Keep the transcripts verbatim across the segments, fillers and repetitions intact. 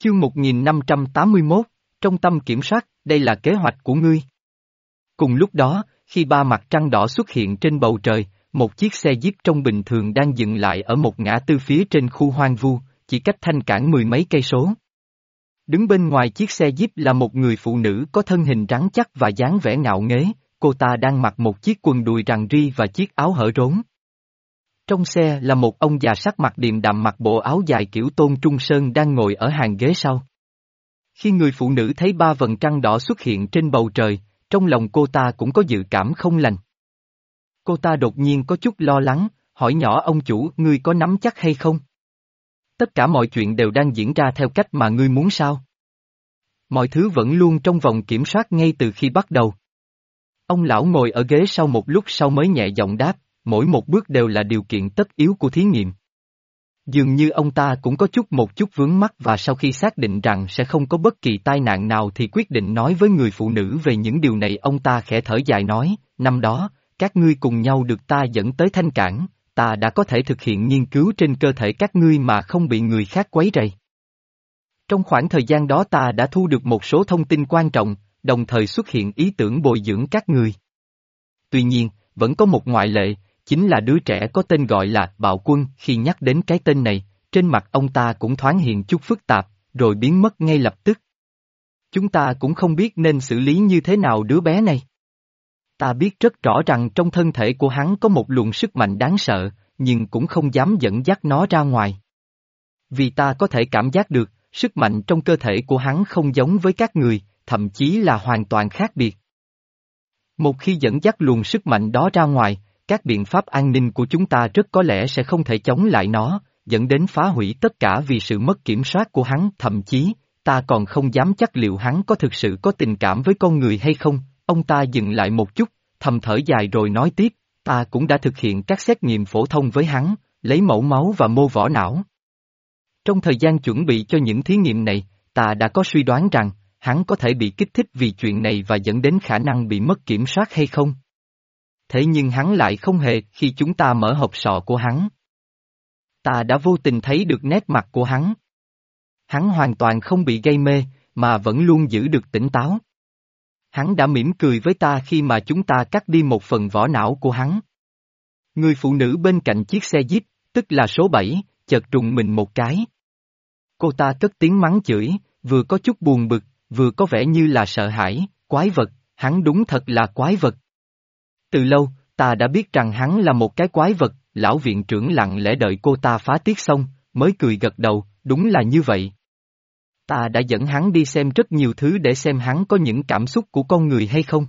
Chương một nghìn năm trăm tám mươi mốt, trong tâm kiểm soát, đây là kế hoạch của ngươi. Cùng lúc đó, khi ba mặt trăng đỏ xuất hiện trên bầu trời, một chiếc xe jeep trông bình thường đang dừng lại ở một ngã tư phía trên khu hoang vu, chỉ cách Thanh Cảng mười mấy cây số. Đứng bên ngoài chiếc xe jeep là một người phụ nữ có thân hình rắn chắc và dáng vẻ ngạo nghễ, cô ta đang mặc một chiếc quần đùi rằn ri và chiếc áo hở rốn. Trong xe là một ông già sắc mặt điềm đạm mặc bộ áo dài kiểu Tôn Trung Sơn đang ngồi ở hàng ghế sau. Khi người phụ nữ thấy ba vầng trăng đỏ xuất hiện trên bầu trời, trong lòng cô ta cũng có dự cảm không lành. Cô ta đột nhiên có chút lo lắng, hỏi nhỏ ông chủ, ngươi có nắm chắc hay không? Tất cả mọi chuyện đều đang diễn ra theo cách mà ngươi muốn sao? Mọi thứ vẫn luôn trong vòng kiểm soát ngay từ khi bắt đầu. Ông lão ngồi ở ghế sau một lúc sau mới nhẹ giọng đáp, mỗi một bước đều là điều kiện tất yếu của thí nghiệm. Dường như ông ta cũng có chút một chút vướng mắc và sau khi xác định rằng sẽ không có bất kỳ tai nạn nào thì quyết định nói với người phụ nữ về những điều này. Ông ta khẽ thở dài nói, năm đó, các ngươi cùng nhau được ta dẫn tới Thanh Cảng, ta đã có thể thực hiện nghiên cứu trên cơ thể các ngươi mà không bị người khác quấy rầy. Trong khoảng thời gian đó ta đã thu được một số thông tin quan trọng, đồng thời xuất hiện ý tưởng bồi dưỡng các ngươi. Tuy nhiên, vẫn có một ngoại lệ, chính là đứa trẻ có tên gọi là Bạo Quân. Khi nhắc đến cái tên này, trên mặt ông ta cũng thoáng hiện chút phức tạp, rồi biến mất ngay lập tức. Chúng ta cũng không biết nên xử lý như thế nào đứa bé này. Ta biết rất rõ rằng trong thân thể của hắn có một luồng sức mạnh đáng sợ, nhưng cũng không dám dẫn dắt nó ra ngoài. Vì ta có thể cảm giác được, sức mạnh trong cơ thể của hắn không giống với các người, thậm chí là hoàn toàn khác biệt. Một khi dẫn dắt luồng sức mạnh đó ra ngoài, các biện pháp an ninh của chúng ta rất có lẽ sẽ không thể chống lại nó, dẫn đến phá hủy tất cả vì sự mất kiểm soát của hắn. Thậm chí, ta còn không dám chắc liệu hắn có thực sự có tình cảm với con người hay không. Ông ta dừng lại một chút, thầm thở dài rồi nói tiếp, ta cũng đã thực hiện các xét nghiệm phổ thông với hắn, lấy mẫu máu và mô vỏ não. Trong thời gian chuẩn bị cho những thí nghiệm này, ta đã có suy đoán rằng, hắn có thể bị kích thích vì chuyện này và dẫn đến khả năng bị mất kiểm soát hay không. Thế nhưng hắn lại không hề. Khi chúng ta mở hộp sọ của hắn, ta đã vô tình thấy được nét mặt của hắn. Hắn hoàn toàn không bị gây mê, mà vẫn luôn giữ được tỉnh táo. Hắn đã mỉm cười với ta khi mà chúng ta cắt đi một phần vỏ não của hắn. Người phụ nữ bên cạnh chiếc xe jeep, tức là số bảy, chợt trùng mình một cái. Cô ta cất tiếng mắng chửi, vừa có chút buồn bực, vừa có vẻ như là sợ hãi. Quái vật, hắn đúng thật là quái vật. Từ lâu, ta đã biết rằng hắn là một cái quái vật. Lão viện trưởng lặng lẽ đợi cô ta phá tiết xong, mới cười gật đầu, đúng là như vậy. Ta đã dẫn hắn đi xem rất nhiều thứ để xem hắn có những cảm xúc của con người hay không.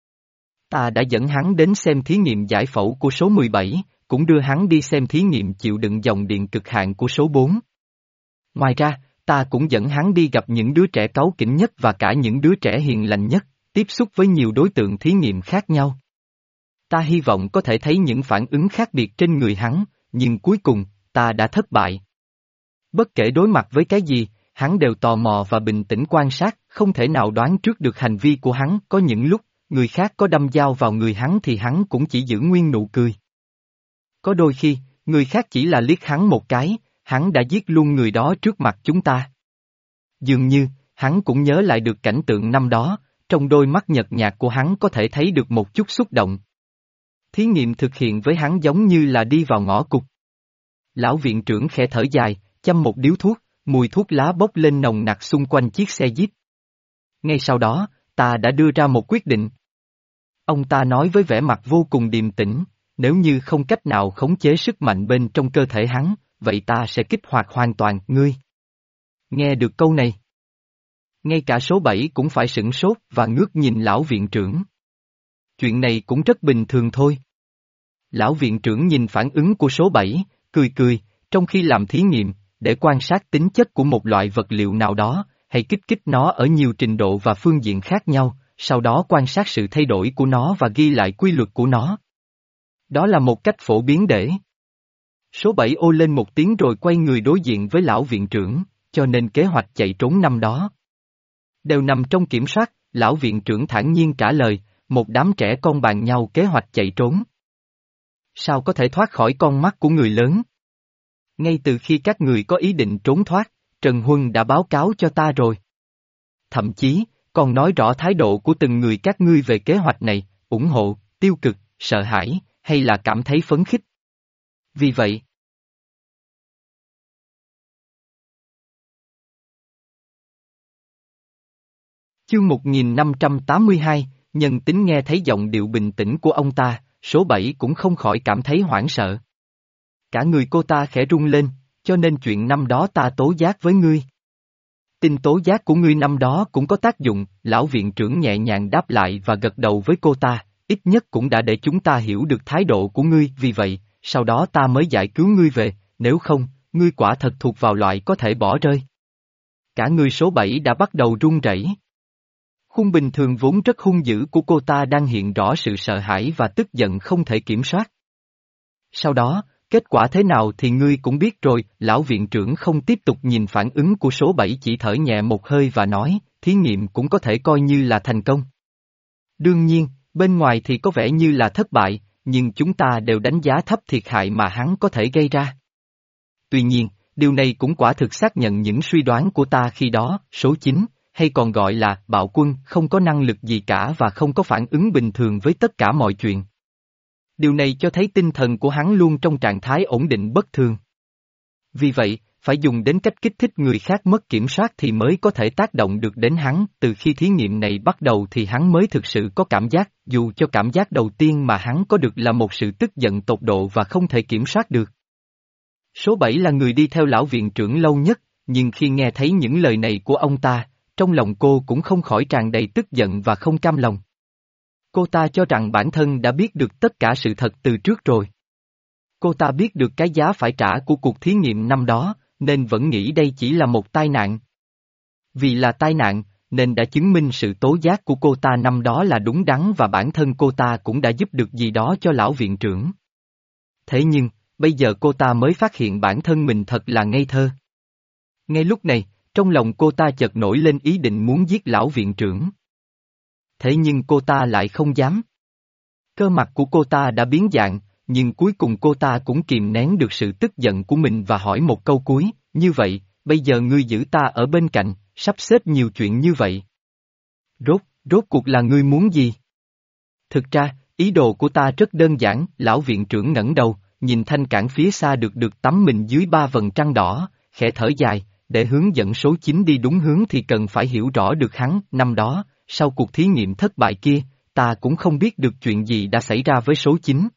Ta đã dẫn hắn đến xem thí nghiệm giải phẫu của số mười bảy, cũng đưa hắn đi xem thí nghiệm chịu đựng dòng điện cực hạn của số bốn. Ngoài ra, ta cũng dẫn hắn đi gặp những đứa trẻ cáu kỉnh nhất và cả những đứa trẻ hiền lành nhất, tiếp xúc với nhiều đối tượng thí nghiệm khác nhau. Ta hy vọng có thể thấy những phản ứng khác biệt trên người hắn, nhưng cuối cùng, ta đã thất bại. Bất kể đối mặt với cái gì, hắn đều tò mò và bình tĩnh quan sát, không thể nào đoán trước được hành vi của hắn. Có những lúc, người khác có đâm dao vào người hắn thì hắn cũng chỉ giữ nguyên nụ cười. Có đôi khi, người khác chỉ là liếc hắn một cái, hắn đã giết luôn người đó trước mặt chúng ta. Dường như, hắn cũng nhớ lại được cảnh tượng năm đó, trong đôi mắt nhợt nhạt của hắn có thể thấy được một chút xúc động. Thí nghiệm thực hiện với hắn giống như là đi vào ngõ cụt. Lão viện trưởng khẽ thở dài, châm một điếu thuốc, mùi thuốc lá bốc lên nồng nặc xung quanh chiếc xe jeep. Ngay sau đó, ta đã đưa ra một quyết định. Ông ta nói với vẻ mặt vô cùng điềm tĩnh, nếu như không cách nào khống chế sức mạnh bên trong cơ thể hắn, vậy ta sẽ kích hoạt hoàn toàn ngươi. Nghe được câu này, ngay cả số bảy cũng phải sửng sốt và ngước nhìn lão viện trưởng. Chuyện này cũng rất bình thường thôi. Lão viện trưởng nhìn phản ứng của số bảy, cười cười, trong khi làm thí nghiệm, để quan sát tính chất của một loại vật liệu nào đó, hay kích thích nó ở nhiều trình độ và phương diện khác nhau, sau đó quan sát sự thay đổi của nó và ghi lại quy luật của nó. Đó là một cách phổ biến để. Số bảy ô lên một tiếng rồi quay người đối diện với lão viện trưởng, cho nên kế hoạch chạy trốn năm đó đều nằm trong kiểm soát. Lão viện trưởng thản nhiên trả lời, một đám trẻ con bàn nhau kế hoạch chạy trốn. Sao có thể thoát khỏi con mắt của người lớn? Ngay từ khi các người có ý định trốn thoát, Trần Huân đã báo cáo cho ta rồi. Thậm chí, còn nói rõ thái độ của từng người các ngươi về kế hoạch này, ủng hộ, tiêu cực, sợ hãi, hay là cảm thấy phấn khích. Vì vậy, chương một nghìn năm trăm tám mươi hai, nhân tính nghe thấy giọng điệu bình tĩnh của ông ta, số bảy cũng không khỏi cảm thấy hoảng sợ. Cả người cô ta khẽ rung lên, cho nên chuyện năm đó ta tố giác với ngươi. Tin tố giác của ngươi năm đó cũng có tác dụng, lão viện trưởng nhẹ nhàng đáp lại và gật đầu với cô ta, ít nhất cũng đã để chúng ta hiểu được thái độ của ngươi, vì vậy, sau đó ta mới giải cứu ngươi về, nếu không, ngươi quả thật thuộc vào loại có thể bỏ rơi. Cả người số bảy đã bắt đầu run rẩy. Khuôn bình thường vốn rất hung dữ của cô ta đang hiện rõ sự sợ hãi và tức giận không thể kiểm soát. Sau đó, kết quả thế nào thì ngươi cũng biết rồi, lão viện trưởng không tiếp tục nhìn phản ứng của số bảy, chỉ thở nhẹ một hơi và nói, thí nghiệm cũng có thể coi như là thành công. Đương nhiên, bên ngoài thì có vẻ như là thất bại, nhưng chúng ta đều đánh giá thấp thiệt hại mà hắn có thể gây ra. Tuy nhiên, điều này cũng quả thực xác nhận những suy đoán của ta khi đó, số chín, hay còn gọi là bạo quân, không có năng lực gì cả và không có phản ứng bình thường với tất cả mọi chuyện. Điều này cho thấy tinh thần của hắn luôn trong trạng thái ổn định bất thường. Vì vậy, phải dùng đến cách kích thích người khác mất kiểm soát thì mới có thể tác động được đến hắn, từ khi thí nghiệm này bắt đầu thì hắn mới thực sự có cảm giác, dù cho cảm giác đầu tiên mà hắn có được là một sự tức giận tột độ và không thể kiểm soát được. Số bảy là người đi theo lão viện trưởng lâu nhất, nhưng khi nghe thấy những lời này của ông ta, trong lòng cô cũng không khỏi tràn đầy tức giận và không cam lòng. Cô ta cho rằng bản thân đã biết được tất cả sự thật từ trước rồi. Cô ta biết được cái giá phải trả của cuộc thí nghiệm năm đó, nên vẫn nghĩ đây chỉ là một tai nạn. Vì là tai nạn, nên đã chứng minh sự tố giác của cô ta năm đó là đúng đắn và bản thân cô ta cũng đã giúp được gì đó cho lão viện trưởng. Thế nhưng, bây giờ cô ta mới phát hiện bản thân mình thật là ngây thơ. Ngay lúc này, trong lòng cô ta chợt nổi lên ý định muốn giết lão viện trưởng. Thế nhưng cô ta lại không dám. Cơ mặt của cô ta đã biến dạng, nhưng cuối cùng cô ta cũng kìm nén được sự tức giận của mình và hỏi một câu cuối, như vậy, bây giờ ngươi giữ ta ở bên cạnh, sắp xếp nhiều chuyện như vậy. Rốt, rốt cuộc là ngươi muốn gì? Thực ra, ý đồ của ta rất đơn giản, lão viện trưởng ngẩng đầu, nhìn thanh cảng phía xa được được tắm mình dưới ba vầng trăng đỏ, khẽ thở dài, để hướng dẫn số chín đi đúng hướng thì cần phải hiểu rõ được hắn, năm đó, sau cuộc thí nghiệm thất bại kia, ta cũng không biết được chuyện gì đã xảy ra với số chín.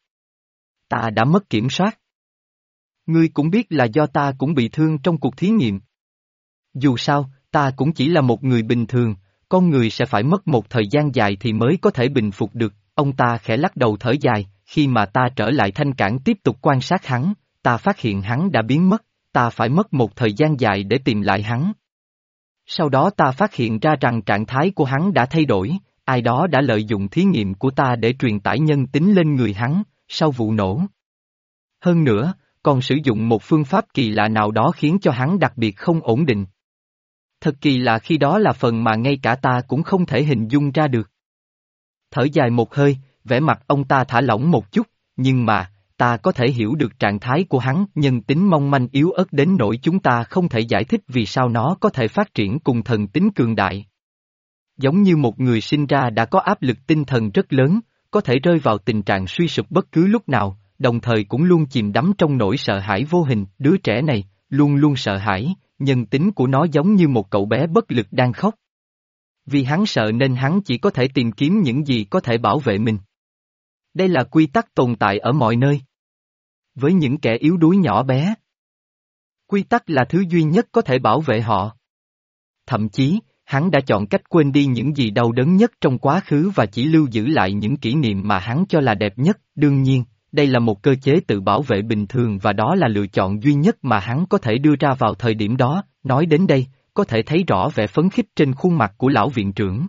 Ta đã mất kiểm soát. Ngươi cũng biết là do ta cũng bị thương trong cuộc thí nghiệm. Dù sao, ta cũng chỉ là một người bình thường, con người sẽ phải mất một thời gian dài thì mới có thể bình phục được, ông ta khẽ lắc đầu thở dài, khi mà ta trở lại thanh cảng tiếp tục quan sát hắn, ta phát hiện hắn đã biến mất, ta phải mất một thời gian dài để tìm lại hắn. Sau đó ta phát hiện ra rằng trạng thái của hắn đã thay đổi, ai đó đã lợi dụng thí nghiệm của ta để truyền tải nhân tính lên người hắn, sau vụ nổ. Hơn nữa, còn sử dụng một phương pháp kỳ lạ nào đó khiến cho hắn đặc biệt không ổn định. Thật kỳ lạ khi đó là phần mà ngay cả ta cũng không thể hình dung ra được. Thở dài một hơi, vẻ mặt ông ta thả lỏng một chút, nhưng mà, ta có thể hiểu được trạng thái của hắn, nhân tính mong manh yếu ớt đến nỗi chúng ta không thể giải thích vì sao nó có thể phát triển cùng thần tính cường đại. Giống như một người sinh ra đã có áp lực tinh thần rất lớn, có thể rơi vào tình trạng suy sụp bất cứ lúc nào, đồng thời cũng luôn chìm đắm trong nỗi sợ hãi vô hình, đứa trẻ này, luôn luôn sợ hãi, nhân tính của nó giống như một cậu bé bất lực đang khóc. Vì hắn sợ nên hắn chỉ có thể tìm kiếm những gì có thể bảo vệ mình. Đây là quy tắc tồn tại ở mọi nơi. Với những kẻ yếu đuối nhỏ bé, quy tắc là thứ duy nhất có thể bảo vệ họ. Thậm chí, hắn đã chọn cách quên đi những gì đau đớn nhất trong quá khứ và chỉ lưu giữ lại những kỷ niệm mà hắn cho là đẹp nhất. Đương nhiên, đây là một cơ chế tự bảo vệ bình thường và đó là lựa chọn duy nhất mà hắn có thể đưa ra vào thời điểm đó. Nói đến đây, có thể thấy rõ vẻ phấn khích trên khuôn mặt của lão viện trưởng.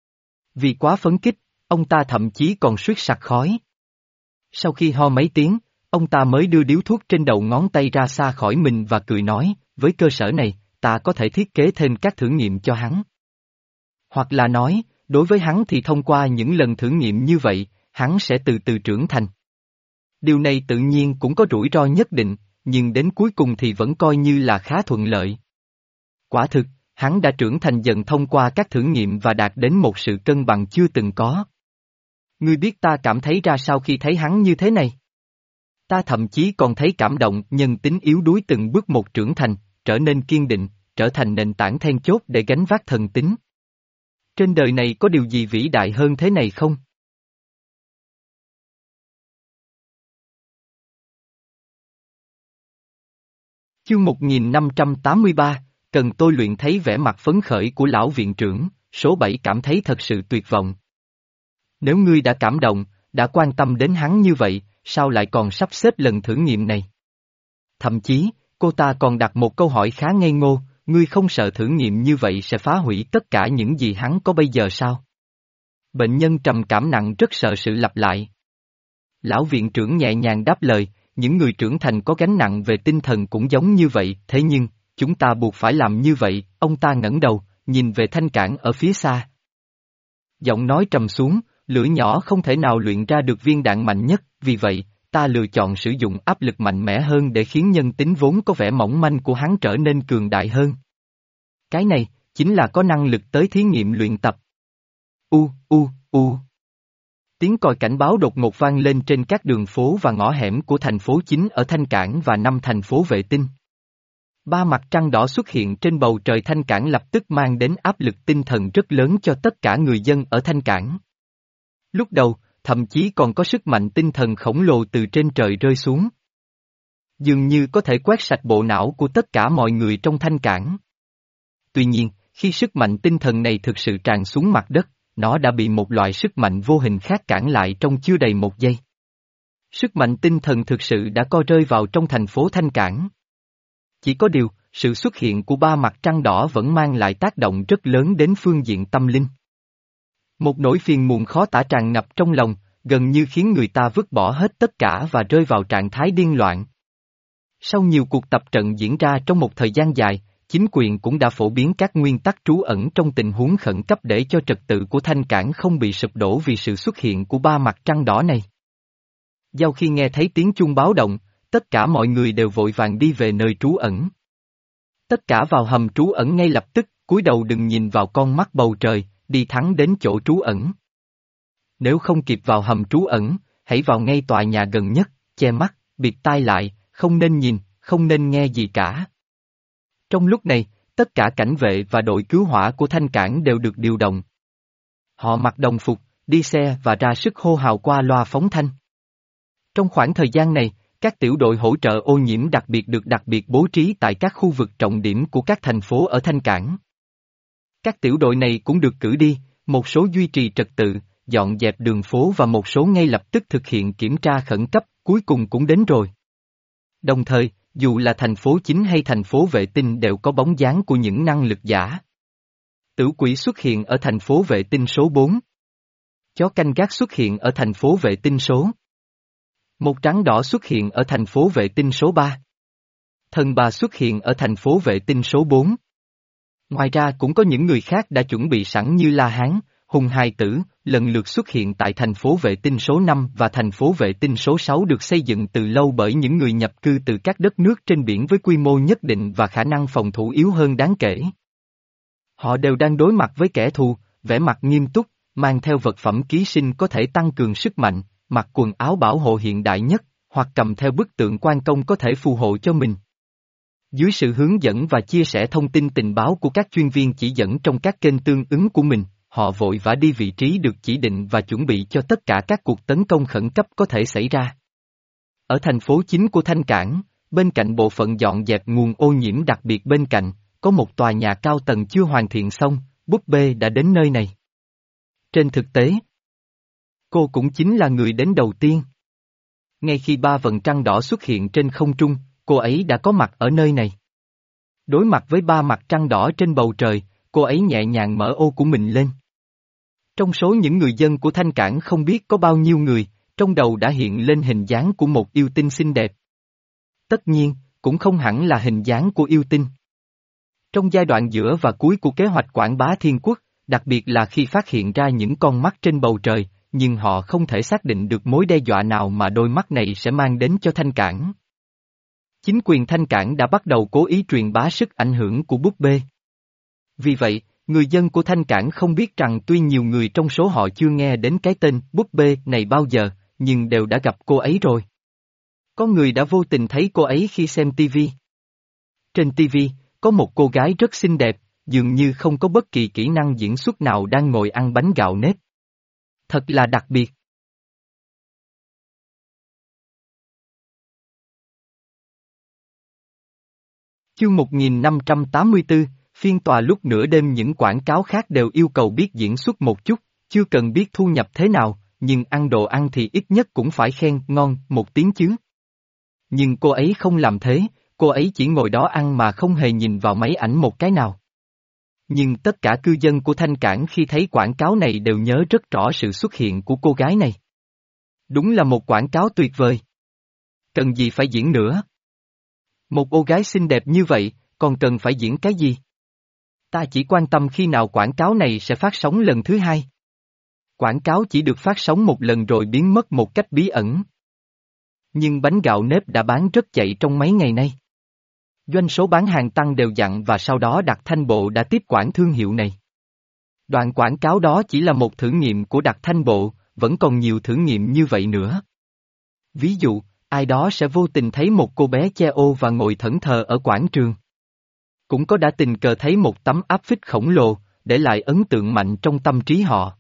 Vì quá phấn khích, ông ta thậm chí còn suýt sặc khói. Sau khi ho mấy tiếng, ông ta mới đưa điếu thuốc trên đầu ngón tay ra xa khỏi mình và cười nói, với cơ sở này, ta có thể thiết kế thêm các thử nghiệm cho hắn. Hoặc là nói, đối với hắn thì thông qua những lần thử nghiệm như vậy, hắn sẽ từ từ trưởng thành. Điều này tự nhiên cũng có rủi ro nhất định, nhưng đến cuối cùng thì vẫn coi như là khá thuận lợi. Quả thực, hắn đã trưởng thành dần thông qua các thử nghiệm và đạt đến một sự cân bằng chưa từng có. Ngươi biết ta cảm thấy ra sao khi thấy hắn như thế này? Ta thậm chí còn thấy cảm động nhân tính yếu đuối từng bước một trưởng thành, trở nên kiên định, trở thành nền tảng then chốt để gánh vác thần tính. Trên đời này có điều gì vĩ đại hơn thế này không? Chương một nghìn năm trăm tám mươi ba, cần tôi luyện thấy vẻ mặt phấn khởi của lão viện trưởng, số bảy cảm thấy thật sự tuyệt vọng. Nếu ngươi đã cảm động, đã quan tâm đến hắn như vậy, sao lại còn sắp xếp lần thử nghiệm này? Thậm chí, cô ta còn đặt một câu hỏi khá ngây ngô, ngươi không sợ thử nghiệm như vậy sẽ phá hủy tất cả những gì hắn có bây giờ sao? Bệnh nhân trầm cảm nặng rất sợ sự lặp lại. Lão viện trưởng nhẹ nhàng đáp lời, những người trưởng thành có gánh nặng về tinh thần cũng giống như vậy, thế nhưng, chúng ta buộc phải làm như vậy, ông ta ngẩng đầu, nhìn về thanh cảng ở phía xa. Giọng nói trầm xuống, lửa nhỏ không thể nào luyện ra được viên đạn mạnh nhất, vì vậy, ta lựa chọn sử dụng áp lực mạnh mẽ hơn để khiến nhân tính vốn có vẻ mỏng manh của hắn trở nên cường đại hơn. Cái này, chính là có năng lực tới thí nghiệm luyện tập. U, u, u. Tiếng còi cảnh báo đột ngột vang lên trên các đường phố và ngõ hẻm của thành phố chính ở Thanh Cảng và năm thành phố vệ tinh. Ba mặt trăng đỏ xuất hiện trên bầu trời Thanh Cảng lập tức mang đến áp lực tinh thần rất lớn cho tất cả người dân ở Thanh Cảng. Lúc đầu, thậm chí còn có sức mạnh tinh thần khổng lồ từ trên trời rơi xuống. Dường như có thể quét sạch bộ não của tất cả mọi người trong Thanh Cảng. Tuy nhiên, khi sức mạnh tinh thần này thực sự tràn xuống mặt đất, nó đã bị một loại sức mạnh vô hình khác cản lại trong chưa đầy một giây. Sức mạnh tinh thần thực sự đã co rơi vào trong thành phố Thanh Cảng. Chỉ có điều, sự xuất hiện của ba mặt trăng đỏ vẫn mang lại tác động rất lớn đến phương diện tâm linh. Một nỗi phiền muộn khó tả tràn ngập trong lòng, gần như khiến người ta vứt bỏ hết tất cả và rơi vào trạng thái điên loạn. Sau nhiều cuộc tập trận diễn ra trong một thời gian dài, chính quyền cũng đã phổ biến các nguyên tắc trú ẩn trong tình huống khẩn cấp để cho trật tự của Thanh Cảng không bị sụp đổ vì sự xuất hiện của ba mặt trăng đỏ này. Sau khi nghe thấy tiếng chuông báo động, tất cả mọi người đều vội vàng đi về nơi trú ẩn. Tất cả vào hầm trú ẩn ngay lập tức, cúi đầu đừng nhìn vào con mắt bầu trời, đi thẳng đến chỗ trú ẩn. Nếu không kịp vào hầm trú ẩn, hãy vào ngay tòa nhà gần nhất, che mắt, bịt tai lại, không nên nhìn, không nên nghe gì cả. Trong lúc này, tất cả cảnh vệ và đội cứu hỏa của Thanh Cảng đều được điều động. Họ mặc đồng phục, đi xe và ra sức hô hào qua loa phóng thanh. Trong khoảng thời gian này, các tiểu đội hỗ trợ ô nhiễm đặc biệt được đặc biệt bố trí tại các khu vực trọng điểm của các thành phố ở Thanh Cảng. Các tiểu đội này cũng được cử đi, một số duy trì trật tự, dọn dẹp đường phố và một số ngay lập tức thực hiện kiểm tra khẩn cấp, cuối cùng cũng đến rồi. Đồng thời, dù là thành phố chính hay thành phố vệ tinh đều có bóng dáng của những năng lực giả. Tử quỷ xuất hiện ở thành phố vệ tinh số bốn. Chó canh gác xuất hiện ở thành phố vệ tinh số. Một trắng đỏ xuất hiện ở thành phố vệ tinh số ba. Thần bà xuất hiện ở thành phố vệ tinh số bốn. Ngoài ra cũng có những người khác đã chuẩn bị sẵn như La Hán, Hùng Hài Tử, lần lượt xuất hiện tại thành phố vệ tinh số năm và thành phố vệ tinh số sáu được xây dựng từ lâu bởi những người nhập cư từ các đất nước trên biển với quy mô nhất định và khả năng phòng thủ yếu hơn đáng kể. Họ đều đang đối mặt với kẻ thù, vẻ mặt nghiêm túc, mang theo vật phẩm ký sinh có thể tăng cường sức mạnh, mặc quần áo bảo hộ hiện đại nhất, hoặc cầm theo bức tượng quan công có thể phù hộ cho mình. Dưới sự hướng dẫn và chia sẻ thông tin tình báo của các chuyên viên chỉ dẫn trong các kênh tương ứng của mình, họ vội vã đi vị trí được chỉ định và chuẩn bị cho tất cả các cuộc tấn công khẩn cấp có thể xảy ra. Ở thành phố chính của Thanh Cảng, bên cạnh bộ phận dọn dẹp nguồn ô nhiễm đặc biệt bên cạnh, có một tòa nhà cao tầng chưa hoàn thiện xong, búp bê đã đến nơi này. Trên thực tế, cô cũng chính là người đến đầu tiên. Ngay khi ba vầng trăng đỏ xuất hiện trên không trung, cô ấy đã có mặt ở nơi này. Đối mặt với ba mặt trăng đỏ trên bầu trời, cô ấy nhẹ nhàng mở ô của mình lên. Trong số những người dân của Thanh Cảng không biết có bao nhiêu người, trong đầu đã hiện lên hình dáng của một yêu tinh xinh đẹp. Tất nhiên, cũng không hẳn là hình dáng của yêu tinh. Trong giai đoạn giữa và cuối của kế hoạch quảng bá thiên quốc, đặc biệt là khi phát hiện ra những con mắt trên bầu trời, nhưng họ không thể xác định được mối đe dọa nào mà đôi mắt này sẽ mang đến cho Thanh Cảng. Chính quyền Thanh Cảng đã bắt đầu cố ý truyền bá sức ảnh hưởng của búp bê. Vì vậy, người dân của Thanh Cảng không biết rằng tuy nhiều người trong số họ chưa nghe đến cái tên búp bê này bao giờ, nhưng đều đã gặp cô ấy rồi. Có người đã vô tình thấy cô ấy khi xem ti vi. Trên ti vi, có một cô gái rất xinh đẹp, dường như không có bất kỳ kỹ năng diễn xuất nào đang ngồi ăn bánh gạo nếp. Thật là đặc biệt. Chương một nghìn năm trăm tám mươi tư, phiên tòa lúc nửa đêm. Những quảng cáo khác đều yêu cầu biết diễn xuất một chút, chưa cần biết thu nhập thế nào, nhưng ăn đồ ăn thì ít nhất cũng phải khen ngon một tiếng chứ. Nhưng cô ấy không làm thế, cô ấy chỉ ngồi đó ăn mà không hề nhìn vào máy ảnh một cái nào. Nhưng tất cả cư dân của Thanh Cảng khi thấy quảng cáo này đều nhớ rất rõ sự xuất hiện của cô gái này. Đúng là một quảng cáo tuyệt vời. Cần gì phải diễn nữa? Một cô gái xinh đẹp như vậy, còn cần phải diễn cái gì? Ta chỉ quan tâm khi nào quảng cáo này sẽ phát sóng lần thứ hai. Quảng cáo chỉ được phát sóng một lần rồi biến mất một cách bí ẩn. Nhưng bánh gạo nếp đã bán rất chạy trong mấy ngày nay. Doanh số bán hàng tăng đều dặn và sau đó Đặc Thanh Bộ đã tiếp quản thương hiệu này. Đoạn quảng cáo đó chỉ là một thử nghiệm của Đặc Thanh Bộ, vẫn còn nhiều thử nghiệm như vậy nữa. Ví dụ, ai đó sẽ vô tình thấy một cô bé che ô và ngồi thẫn thờ ở quảng trường. Cũng có đã tình cờ thấy một tấm áp phích khổng lồ, để lại ấn tượng mạnh trong tâm trí họ.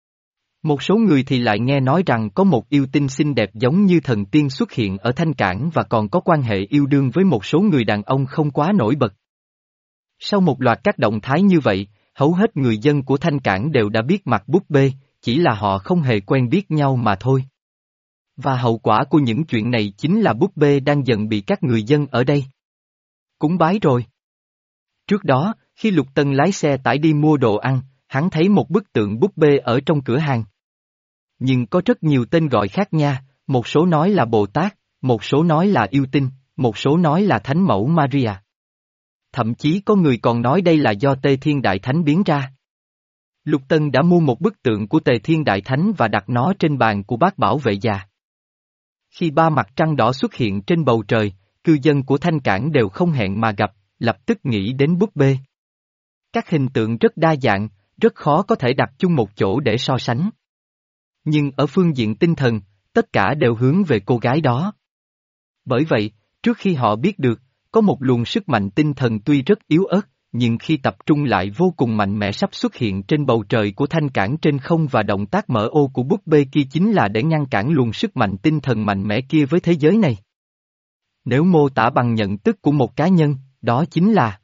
Một số người thì lại nghe nói rằng có một yêu tinh xinh đẹp giống như thần tiên xuất hiện ở Thanh Cảng và còn có quan hệ yêu đương với một số người đàn ông không quá nổi bật. Sau một loạt các động thái như vậy, hầu hết người dân của Thanh Cảng đều đã biết mặt búp bê, chỉ là họ không hề quen biết nhau mà thôi. Và hậu quả của những chuyện này chính là búp bê đang dần bị các người dân ở đây cúng bái rồi. Trước đó, khi Lục Tân lái xe tải đi mua đồ ăn, hắn thấy một bức tượng búp bê ở trong cửa hàng. Nhưng có rất nhiều tên gọi khác nha, một số nói là Bồ Tát, một số nói là yêu tinh, một số nói là Thánh Mẫu Maria. Thậm chí có người còn nói đây là do Tề Thiên Đại Thánh biến ra. Lục Tân đã mua một bức tượng của Tề Thiên Đại Thánh và đặt nó trên bàn của bác bảo vệ già. Khi ba mặt trăng đỏ xuất hiện trên bầu trời, cư dân của Thanh Cảng đều không hẹn mà gặp, lập tức nghĩ đến búp bê. Các hình tượng rất đa dạng, rất khó có thể đặt chung một chỗ để so sánh. Nhưng ở phương diện tinh thần, tất cả đều hướng về cô gái đó. Bởi vậy, trước khi họ biết được, có một luồng sức mạnh tinh thần tuy rất yếu ớt, nhưng khi tập trung lại vô cùng mạnh mẽ sắp xuất hiện trên bầu trời của Thanh Cảng trên không và động tác mở ô của búp bê kia chính là để ngăn cản luồng sức mạnh tinh thần mạnh mẽ kia với thế giới này. Nếu mô tả bằng nhận thức của một cá nhân, đó chính là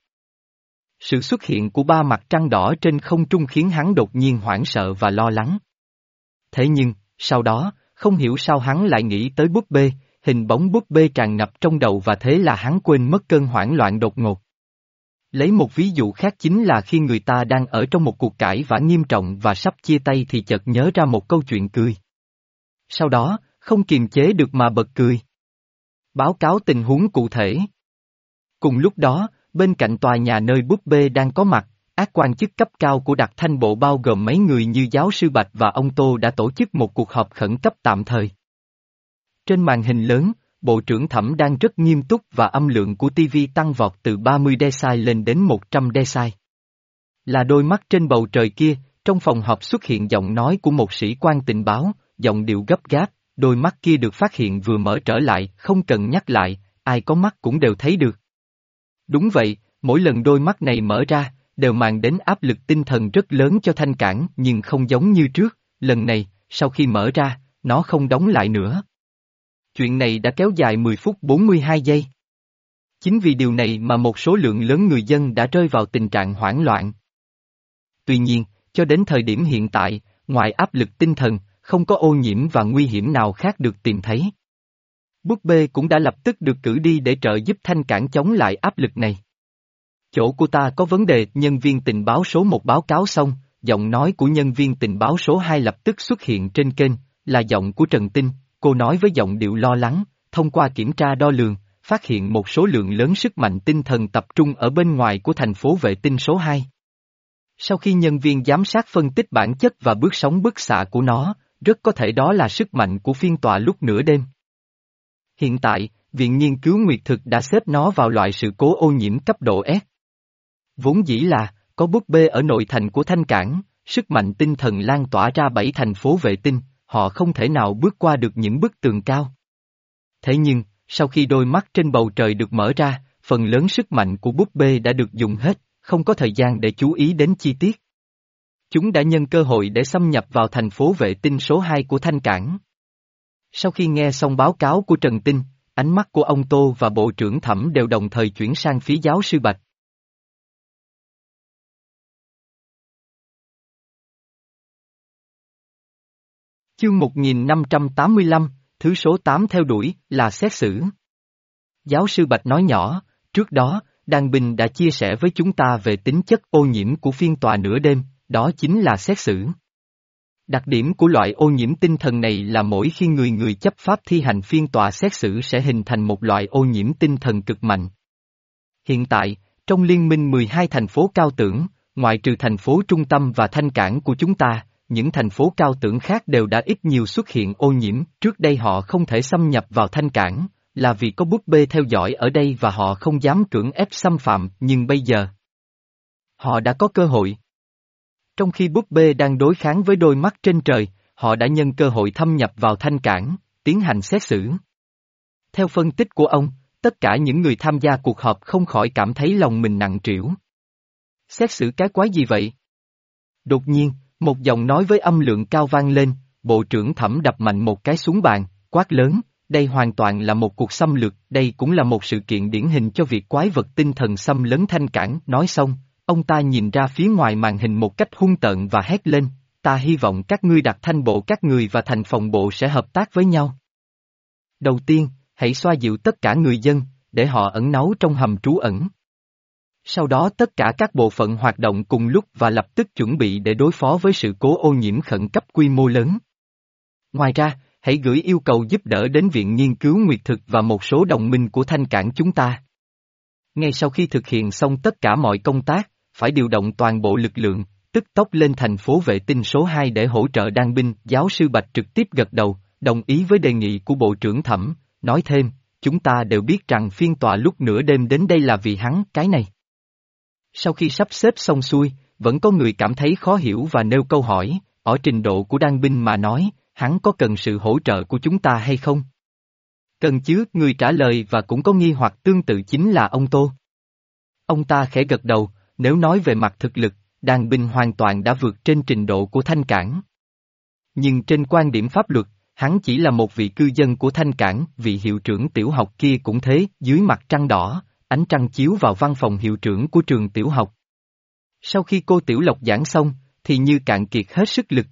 sự xuất hiện của ba mặt trăng đỏ trên không trung khiến hắn đột nhiên hoảng sợ và lo lắng. Thế nhưng, sau đó, không hiểu sao hắn lại nghĩ tới búp bê, hình bóng búp bê tràn ngập trong đầu và thế là hắn quên mất cơn hoảng loạn đột ngột. Lấy một ví dụ khác chính là khi người ta đang ở trong một cuộc cãi vã nghiêm trọng và sắp chia tay thì chợt nhớ ra một câu chuyện cười. Sau đó, không kiềm chế được mà bật cười. Báo cáo tình huống cụ thể. Cùng lúc đó, bên cạnh tòa nhà nơi búp bê đang có mặt, ác quan chức cấp cao của Đặc Thanh Bộ bao gồm mấy người như giáo sư Bạch và ông Tô đã tổ chức một cuộc họp khẩn cấp tạm thời. Trên màn hình lớn, Bộ trưởng Thẩm đang rất nghiêm túc và âm lượng của ti vi tăng vọt từ ba mươi decibel lên đến một trăm decibel. Là đôi mắt trên bầu trời kia, trong phòng họp xuất hiện giọng nói của một sĩ quan tình báo, giọng điệu gấp gáp, đôi mắt kia được phát hiện vừa mở trở lại, không cần nhắc lại, ai có mắt cũng đều thấy được. Đúng vậy, mỗi lần đôi mắt này mở ra, đều mang đến áp lực tinh thần rất lớn cho Thanh Cảng nhưng không giống như trước, lần này, sau khi mở ra, nó không đóng lại nữa. Chuyện này đã kéo dài mười phút bốn mươi hai giây. Chính vì điều này mà một số lượng lớn người dân đã rơi vào tình trạng hoảng loạn. Tuy nhiên, cho đến thời điểm hiện tại, ngoài áp lực tinh thần, không có ô nhiễm và nguy hiểm nào khác được tìm thấy. Búp bê cũng đã lập tức được cử đi để trợ giúp Thanh Cảng chống lại áp lực này. Chỗ của ta có vấn đề, nhân viên tình báo số một báo cáo xong, giọng nói của nhân viên tình báo số hai lập tức xuất hiện trên kênh, là giọng của Trần Tinh, cô nói với giọng điệu lo lắng, thông qua kiểm tra đo lường, phát hiện một số lượng lớn sức mạnh tinh thần tập trung ở bên ngoài của thành phố vệ tinh số hai. Sau khi nhân viên giám sát phân tích bản chất và bước sóng bức xạ của nó, rất có thể đó là sức mạnh của phiên tòa lúc nửa đêm. Hiện tại, Viện Nghiên cứu Nguyệt Thực đã xếp nó vào loại sự cố ô nhiễm cấp độ S. Vốn dĩ là, Có búp bê ở nội thành của Thanh Cảng, sức mạnh tinh thần lan tỏa ra bảy thành phố vệ tinh, họ không thể nào bước qua được những bức tường cao. Thế nhưng, sau khi đôi mắt trên bầu trời được mở ra, phần lớn sức mạnh của búp bê đã được dùng hết, không có thời gian để chú ý đến chi tiết. Chúng đã nhân cơ hội để xâm nhập vào thành phố vệ tinh số hai của Thanh Cảng. Sau khi nghe xong báo cáo của Trần Tinh, ánh mắt của ông Tô và Bộ trưởng Thẩm đều đồng thời chuyển sang phía giáo sư Bạch. Chương một nghìn năm trăm tám mươi lăm, thứ số tám theo đuổi là xét xử. Giáo sư Bạch nói nhỏ, trước đó, Đan Bình đã chia sẻ với chúng ta về tính chất ô nhiễm của phiên tòa nửa đêm, đó chính là xét xử. Đặc điểm của loại ô nhiễm tinh thần này là mỗi khi người người chấp pháp thi hành phiên tòa xét xử sẽ hình thành một loại ô nhiễm tinh thần cực mạnh. Hiện tại, trong liên minh mười hai thành phố cao tưởng, ngoại trừ thành phố trung tâm và Thanh Cảng của chúng ta, những thành phố cao tưởng khác đều đã ít nhiều xuất hiện ô nhiễm, trước đây họ không thể xâm nhập vào Thanh Cảng, là vì có búp bê theo dõi ở đây và họ không dám cưỡng ép xâm phạm, nhưng bây giờ, họ đã có cơ hội. Trong khi búp bê đang đối kháng với đôi mắt trên trời, họ đã nhân cơ hội thâm nhập vào Thanh Cảng, tiến hành xét xử. Theo phân tích của ông, tất cả những người tham gia cuộc họp không khỏi cảm thấy lòng mình nặng trĩu. Xét xử cái quái gì vậy? Đột nhiên, một giọng nói với âm lượng cao vang lên, Bộ trưởng Thẩm đập mạnh một cái xuống bàn, quát lớn, đây hoàn toàn là một cuộc xâm lược, đây cũng là một sự kiện điển hình cho việc quái vật tinh thần xâm lấn Thanh Cảng. Nói xong, ông ta nhìn ra phía ngoài màn hình một cách hung tợn và hét lên, ta hy vọng các ngươi đặt thanh bộ các người và thành phòng bộ sẽ hợp tác với nhau. Đầu tiên, hãy xoa dịu tất cả người dân, để họ ẩn náu trong hầm trú ẩn. Sau đó tất cả các bộ phận hoạt động cùng lúc và lập tức chuẩn bị để đối phó với sự cố ô nhiễm khẩn cấp quy mô lớn. Ngoài ra, hãy gửi yêu cầu giúp đỡ đến Viện Nghiên cứu Nguyệt Thực và một số đồng minh của Thanh Cảng chúng ta. Ngay sau khi thực hiện xong tất cả mọi công tác, phải điều động toàn bộ lực lượng, tức tốc lên thành phố vệ tinh số hai để hỗ trợ Đan binh. Giáo sư Bạch trực tiếp gật đầu, đồng ý với đề nghị của Bộ trưởng Thẩm, nói thêm, chúng ta đều biết rằng phiên tòa lúc nửa đêm đến đây là vì hắn, cái này. Sau khi sắp xếp xong xuôi, vẫn có người cảm thấy khó hiểu và nêu câu hỏi, ở trình độ của Đan binh mà nói, hắn có cần sự hỗ trợ của chúng ta hay không? Cần chứ, người trả lời và cũng có nghi hoặc tương tự chính là ông Tô. Ông ta khẽ gật đầu, nếu nói về mặt thực lực, Đan binh hoàn toàn đã vượt trên trình độ của Thanh Cảng. Nhưng trên quan điểm pháp luật, hắn chỉ là một vị cư dân của Thanh Cảng, vị hiệu trưởng tiểu học kia cũng thế. Dưới mặt trăng đỏ, ánh trăng chiếu vào văn phòng hiệu trưởng của trường tiểu học. Sau khi cô Tiểu Lộc giảng xong, thì như cạn kiệt hết sức lực.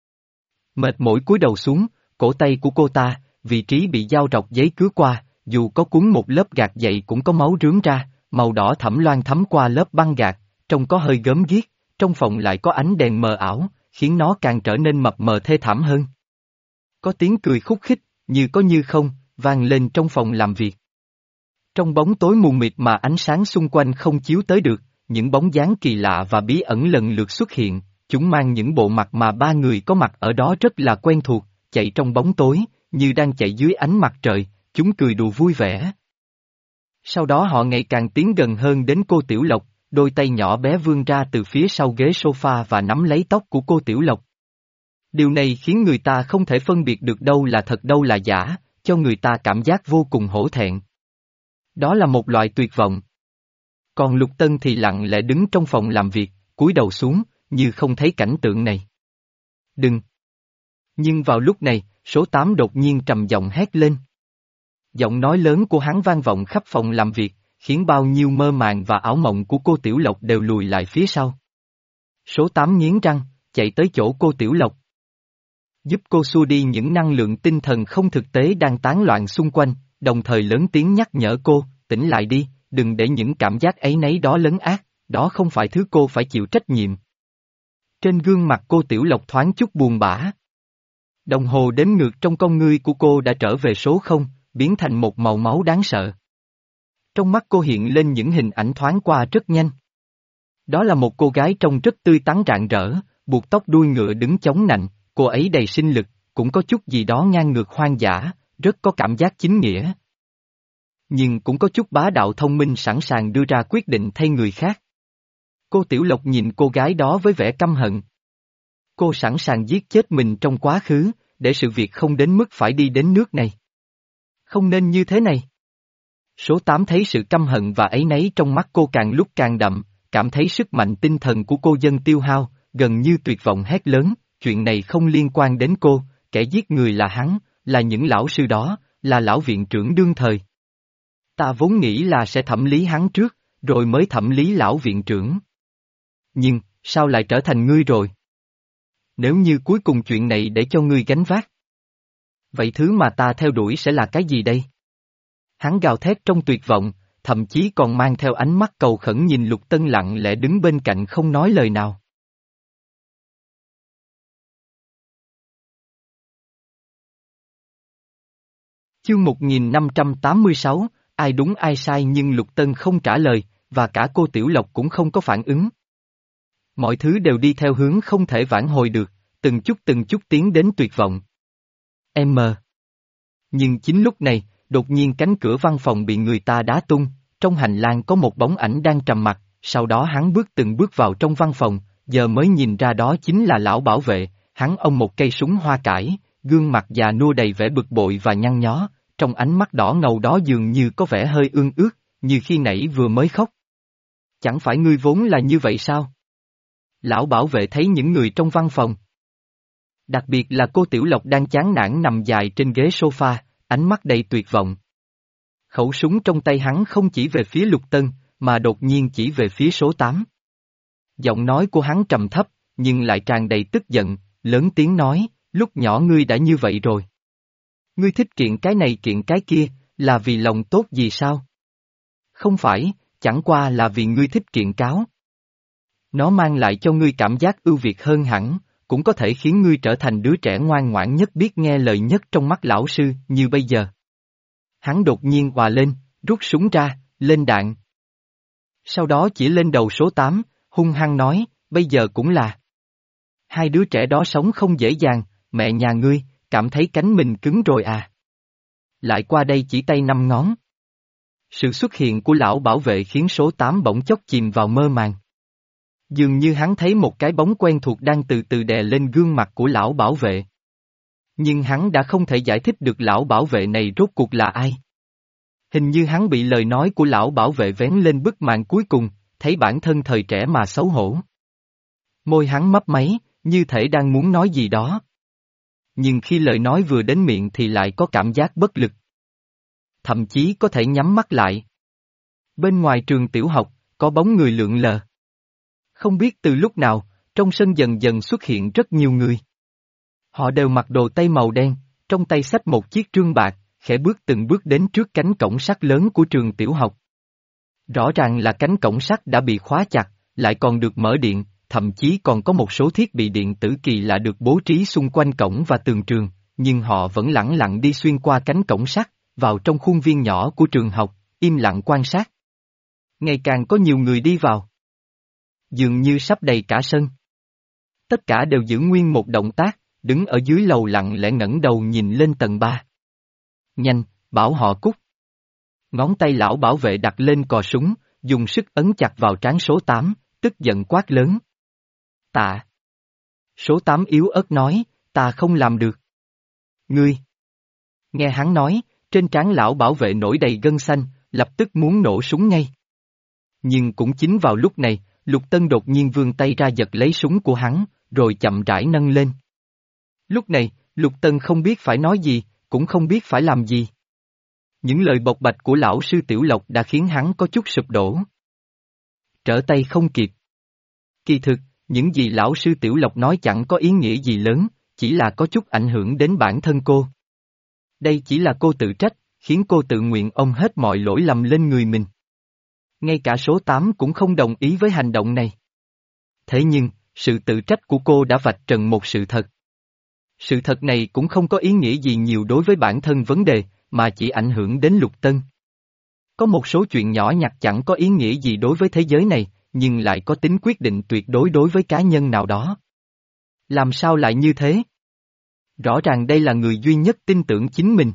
Mệt mỏi cúi đầu xuống, cổ tay của cô ta, vị trí bị dao rọc giấy cứa qua, dù có cuốn một lớp gạc dày cũng có máu rướm ra, màu đỏ thẫm loang thấm qua lớp băng gạc, trông có hơi gớm ghiếc, trong phòng lại có ánh đèn mờ ảo, khiến nó càng trở nên mập mờ thê thảm hơn. Có tiếng cười khúc khích, như có như không, vang lên trong phòng làm việc. Trong bóng tối mù mịt mà ánh sáng xung quanh không chiếu tới được, những bóng dáng kỳ lạ và bí ẩn lần lượt xuất hiện, chúng mang những bộ mặt mà ba người có mặt ở đó rất là quen thuộc, chạy trong bóng tối, như đang chạy dưới ánh mặt trời, chúng cười đùa vui vẻ. Sau đó họ ngày càng tiến gần hơn đến cô Tiểu Lộc, đôi tay nhỏ bé vươn ra từ phía sau ghế sofa và nắm lấy tóc của cô Tiểu Lộc. Điều này khiến người ta không thể phân biệt được đâu là thật đâu là giả, cho người ta cảm giác vô cùng hổ thẹn. Đó là một loại tuyệt vọng. Còn Lục Tân thì lặng lẽ đứng trong phòng làm việc, cúi đầu xuống, như không thấy cảnh tượng này. Đừng! Nhưng vào lúc này, số tám đột nhiên trầm giọng hét lên. Giọng nói lớn của hắn vang vọng khắp phòng làm việc, khiến bao nhiêu mơ màng và ảo mộng của cô Tiểu Lộc đều lùi lại phía sau. Số tám nghiến răng, chạy tới chỗ cô Tiểu Lộc. Giúp cô xua đi những năng lượng tinh thần không thực tế đang tán loạn xung quanh, đồng thời lớn tiếng nhắc nhở cô, tỉnh lại đi, đừng để những cảm giác ấy nấy đó lấn át, đó không phải thứ cô phải chịu trách nhiệm. Trên gương mặt cô Tiểu Lộc thoáng chút buồn bã. Đồng hồ đếm ngược trong con ngươi của cô đã trở về số không, biến thành một màu máu đáng sợ. Trong mắt cô hiện lên những hình ảnh thoáng qua rất nhanh. Đó là một cô gái trông rất tươi tắn rạng rỡ, buộc tóc đuôi ngựa đứng chống nạnh, cô ấy đầy sinh lực, cũng có chút gì đó ngang ngược hoang dã, rất có cảm giác chính nghĩa. Nhưng cũng có chút bá đạo thông minh sẵn sàng đưa ra quyết định thay người khác. Cô Tiểu Lộc nhìn cô gái đó với vẻ căm hận. Cô sẵn sàng giết chết mình trong quá khứ, để sự việc không đến mức phải đi đến nước này. Không nên như thế này. Số tám thấy sự căm hận và áy náy trong mắt cô càng lúc càng đậm, cảm thấy sức mạnh tinh thần của cô dần tiêu hao, gần như tuyệt vọng hét lớn, chuyện này không liên quan đến cô, kẻ giết người là hắn, là những lão sư đó, là lão viện trưởng đương thời. Ta vốn nghĩ là sẽ thẩm lý hắn trước, rồi mới thẩm lý lão viện trưởng. Nhưng, sao lại trở thành ngươi rồi? Nếu như cuối cùng chuyện này để cho ngươi gánh vác. Vậy thứ mà ta theo đuổi sẽ là cái gì đây? Hắn gào thét trong tuyệt vọng, thậm chí còn mang theo ánh mắt cầu khẩn nhìn Lục Tân lặng lẽ đứng bên cạnh không nói lời nào. Chương một nghìn năm trăm tám mươi sáu, ai đúng ai sai nhưng Lục Tân không trả lời, và cả cô Tiểu Lộc cũng không có phản ứng. Mọi thứ đều đi theo hướng không thể vãn hồi được, từng chút từng chút tiến đến tuyệt vọng. M. Nhưng chính lúc này, đột nhiên cánh cửa văn phòng bị người ta đá tung, trong hành lang có một bóng ảnh đang trầm mặc, sau đó hắn bước từng bước vào trong văn phòng, giờ mới nhìn ra đó chính là lão bảo vệ, hắn ôm một cây súng hoa cải, gương mặt già nua đầy vẻ bực bội và nhăn nhó, trong ánh mắt đỏ ngầu đó dường như có vẻ hơi ương ướt, như khi nãy vừa mới khóc. Chẳng phải ngươi vốn là như vậy sao? Lão bảo vệ thấy những người trong văn phòng. Đặc biệt là cô Tiểu Lộc đang chán nản nằm dài trên ghế sofa, ánh mắt đầy tuyệt vọng. Khẩu súng trong tay hắn không chỉ về phía Lục Tân, mà đột nhiên chỉ về phía số tám. Giọng nói của hắn trầm thấp, nhưng lại tràn đầy tức giận, lớn tiếng nói, lúc nhỏ ngươi đã như vậy rồi. Ngươi thích kiện cái này kiện cái kia, là vì lòng tốt gì sao? Không phải, chẳng qua là vì ngươi thích kiện cáo. Nó mang lại cho ngươi cảm giác ưu việt hơn hẳn, cũng có thể khiến ngươi trở thành đứa trẻ ngoan ngoãn nhất biết nghe lời nhất trong mắt lão sư, như bây giờ. Hắn đột nhiên òa lên, rút súng ra, lên đạn. Sau đó chỉ lên đầu số tám, hung hăng nói, bây giờ cũng là. Hai đứa trẻ đó sống không dễ dàng, mẹ nhà ngươi, cảm thấy cánh mình cứng rồi à. Lại qua đây chỉ tay năm ngón. Sự xuất hiện của lão bảo vệ khiến số tám bỗng chốc chìm vào mơ màng. Dường như hắn thấy một cái bóng quen thuộc đang từ từ đè lên gương mặt của lão bảo vệ. Nhưng hắn đã không thể giải thích được lão bảo vệ này rốt cuộc là ai. Hình như hắn bị lời nói của lão bảo vệ vén lên bức màn cuối cùng, thấy bản thân thời trẻ mà xấu hổ. Môi hắn mấp máy, như thể đang muốn nói gì đó. Nhưng khi lời nói vừa đến miệng thì lại có cảm giác bất lực. Thậm chí có thể nhắm mắt lại. Bên ngoài trường tiểu học, có bóng người lượn lờ. Không biết từ lúc nào, trong sân dần dần xuất hiện rất nhiều người. Họ đều mặc đồ tây màu đen, trong tay xách một chiếc trương bạc, khẽ bước từng bước đến trước cánh cổng sắt lớn của trường tiểu học. Rõ ràng là cánh cổng sắt đã bị khóa chặt, lại còn được mở điện, thậm chí còn có một số thiết bị điện tử kỳ lạ được bố trí xung quanh cổng và tường trường, nhưng họ vẫn lẳng lặng đi xuyên qua cánh cổng sắt, vào trong khuôn viên nhỏ của trường học, im lặng quan sát. Ngày càng có nhiều người đi vào. Dường như sắp đầy cả sân. Tất cả đều giữ nguyên một động tác, đứng ở dưới lầu lặng lẽ ngẩng đầu nhìn lên tầng ba. Nhanh, bảo họ cút. Ngón tay lão bảo vệ đặt lên cò súng, dùng sức ấn chặt vào trán số tám, tức giận quát lớn. Tạ. Số tám yếu ớt nói, ta không làm được. Ngươi. Nghe hắn nói, trên trán lão bảo vệ nổi đầy gân xanh, lập tức muốn nổ súng ngay. Nhưng cũng chính vào lúc này, Lục Tân đột nhiên vươn tay ra giật lấy súng của hắn, rồi chậm rãi nâng lên. Lúc này, Lục Tân không biết phải nói gì, cũng không biết phải làm gì. Những lời bộc bạch của lão sư Tiểu Lộc đã khiến hắn có chút sụp đổ. Trở tay không kịp. Kỳ thực, những gì lão sư Tiểu Lộc nói chẳng có ý nghĩa gì lớn, chỉ là có chút ảnh hưởng đến bản thân cô. Đây chỉ là cô tự trách, khiến cô tự nguyện ôm hết mọi lỗi lầm lên người mình. Ngay cả số tám cũng không đồng ý với hành động này. Thế nhưng, sự tự trách của cô đã vạch trần một sự thật. Sự thật này cũng không có ý nghĩa gì nhiều đối với bản thân vấn đề, mà chỉ ảnh hưởng đến Lục Tân. Có một số chuyện nhỏ nhặt chẳng có ý nghĩa gì đối với thế giới này, nhưng lại có tính quyết định tuyệt đối đối với cá nhân nào đó. Làm sao lại như thế? Rõ ràng đây là người duy nhất tin tưởng chính mình.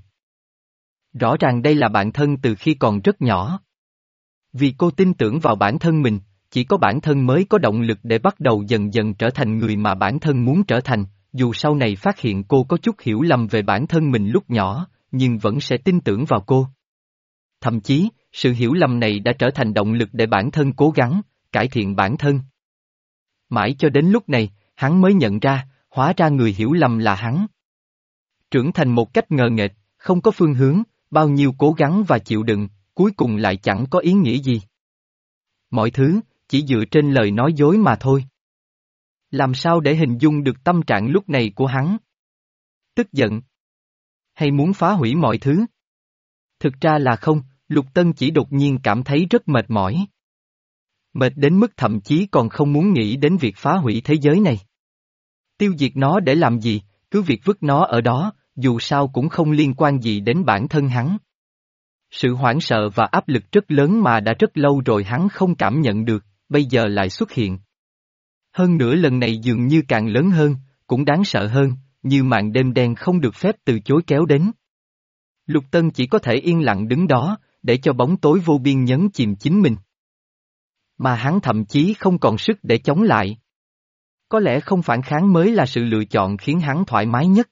Rõ ràng đây là bạn thân từ khi còn rất nhỏ. Vì cô tin tưởng vào bản thân mình, chỉ có bản thân mới có động lực để bắt đầu dần dần trở thành người mà bản thân muốn trở thành, dù sau này phát hiện cô có chút hiểu lầm về bản thân mình lúc nhỏ, nhưng vẫn sẽ tin tưởng vào cô. Thậm chí, sự hiểu lầm này đã trở thành động lực để bản thân cố gắng, cải thiện bản thân. Mãi cho đến lúc này, hắn mới nhận ra, hóa ra người hiểu lầm là hắn. Trưởng thành một cách ngờ nghệch, không có phương hướng, bao nhiêu cố gắng và chịu đựng, cuối cùng lại chẳng có ý nghĩa gì. Mọi thứ, chỉ dựa trên lời nói dối mà thôi. Làm sao để hình dung được tâm trạng lúc này của hắn? Tức giận? Hay muốn phá hủy mọi thứ? Thực ra là không, Lục Tân chỉ đột nhiên cảm thấy rất mệt mỏi. Mệt đến mức thậm chí còn không muốn nghĩ đến việc phá hủy thế giới này. Tiêu diệt nó để làm gì, cứ việc vứt nó ở đó, dù sao cũng không liên quan gì đến bản thân hắn. Sự hoảng sợ và áp lực rất lớn mà đã rất lâu rồi hắn không cảm nhận được, bây giờ lại xuất hiện. Hơn nữa lần này dường như càng lớn hơn, cũng đáng sợ hơn, như màn đêm đen không được phép từ chối kéo đến. Lục Tân chỉ có thể yên lặng đứng đó, để cho bóng tối vô biên nhấn chìm chính mình. Mà hắn thậm chí không còn sức để chống lại. Có lẽ không phản kháng mới là sự lựa chọn khiến hắn thoải mái nhất.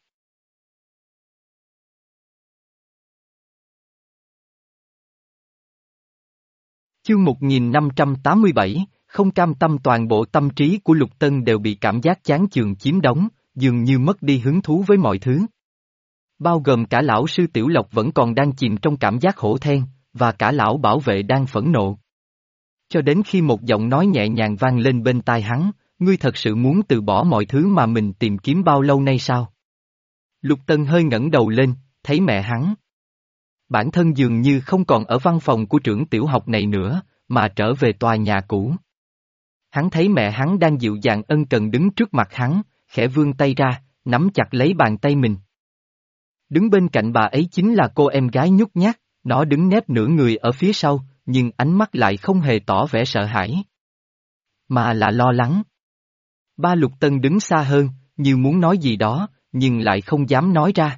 Chương một nghìn năm trăm tám mươi bảy, không cam tâm. Toàn bộ tâm trí của Lục Tân đều bị cảm giác chán chường chiếm đóng, dường như mất đi hứng thú với mọi thứ. Bao gồm cả lão sư Tiểu Lộc vẫn còn đang chìm trong cảm giác hổ thẹn, và cả lão bảo vệ đang phẫn nộ. Cho đến khi một giọng nói nhẹ nhàng vang lên bên tai hắn, ngươi thật sự muốn từ bỏ mọi thứ mà mình tìm kiếm bao lâu nay sao? Lục Tân hơi ngẩng đầu lên, thấy mẹ hắn. Bản thân dường như không còn ở văn phòng của trưởng tiểu học này nữa, mà trở về tòa nhà cũ. Hắn thấy mẹ hắn đang dịu dàng ân cần đứng trước mặt hắn, khẽ vươn tay ra, nắm chặt lấy bàn tay mình. Đứng bên cạnh bà ấy chính là cô em gái nhút nhát, nó đứng nép nửa người ở phía sau, nhưng ánh mắt lại không hề tỏ vẻ sợ hãi, mà là lo lắng. Ba Lục Tân đứng xa hơn, như muốn nói gì đó, nhưng lại không dám nói ra.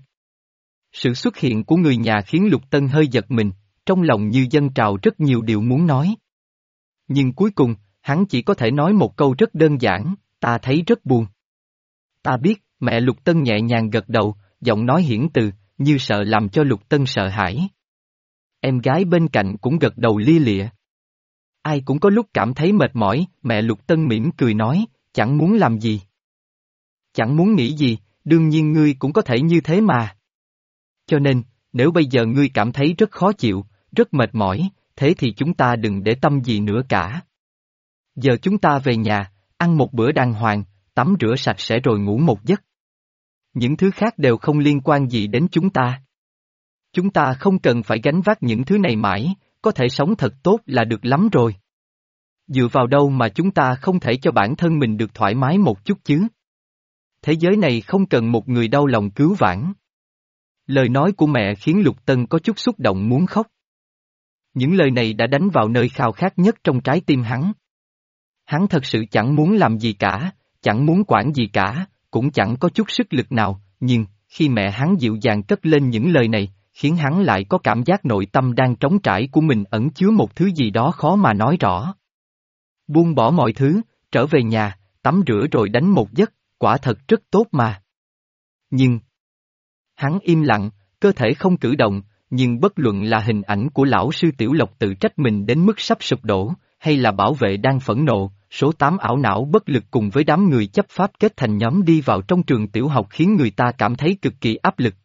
Sự xuất hiện của người nhà khiến Lục Tân hơi giật mình, trong lòng như dâng trào rất nhiều điều muốn nói. Nhưng cuối cùng, hắn chỉ có thể nói một câu rất đơn giản, ta thấy rất buồn. Ta biết, mẹ Lục Tân nhẹ nhàng gật đầu, giọng nói hiển từ, như sợ làm cho Lục Tân sợ hãi. Em gái bên cạnh cũng gật đầu lia lịa. Ai cũng có lúc cảm thấy mệt mỏi, mẹ Lục Tân mỉm cười nói, chẳng muốn làm gì. Chẳng muốn nghĩ gì, đương nhiên ngươi cũng có thể như thế mà. Cho nên, nếu bây giờ ngươi cảm thấy rất khó chịu, rất mệt mỏi, thế thì chúng ta đừng để tâm gì nữa cả. Giờ chúng ta về nhà, ăn một bữa đàng hoàng, tắm rửa sạch sẽ rồi ngủ một giấc. Những thứ khác đều không liên quan gì đến chúng ta. Chúng ta không cần phải gánh vác những thứ này mãi, có thể sống thật tốt là được lắm rồi. Dựa vào đâu mà chúng ta không thể cho bản thân mình được thoải mái một chút chứ? Thế giới này không cần một người đau lòng cứu vãn. Lời nói của mẹ khiến Lục Tân có chút xúc động muốn khóc. Những lời này đã đánh vào nơi khao khát nhất trong trái tim hắn. Hắn thật sự chẳng muốn làm gì cả, chẳng muốn quản gì cả, cũng chẳng có chút sức lực nào, nhưng, khi mẹ hắn dịu dàng cất lên những lời này, khiến hắn lại có cảm giác nội tâm đang trống trải của mình ẩn chứa một thứ gì đó khó mà nói rõ. Buông bỏ mọi thứ, trở về nhà, tắm rửa rồi đánh một giấc, quả thật rất tốt mà. Nhưng... Hắn im lặng, cơ thể không cử động, nhưng bất luận là hình ảnh của lão sư Tiểu Lộc tự trách mình đến mức sắp sụp đổ, hay là bảo vệ đang phẫn nộ, số tám ảo não bất lực cùng với đám người chấp pháp kết thành nhóm đi vào trong trường tiểu học khiến người ta cảm thấy cực kỳ áp lực.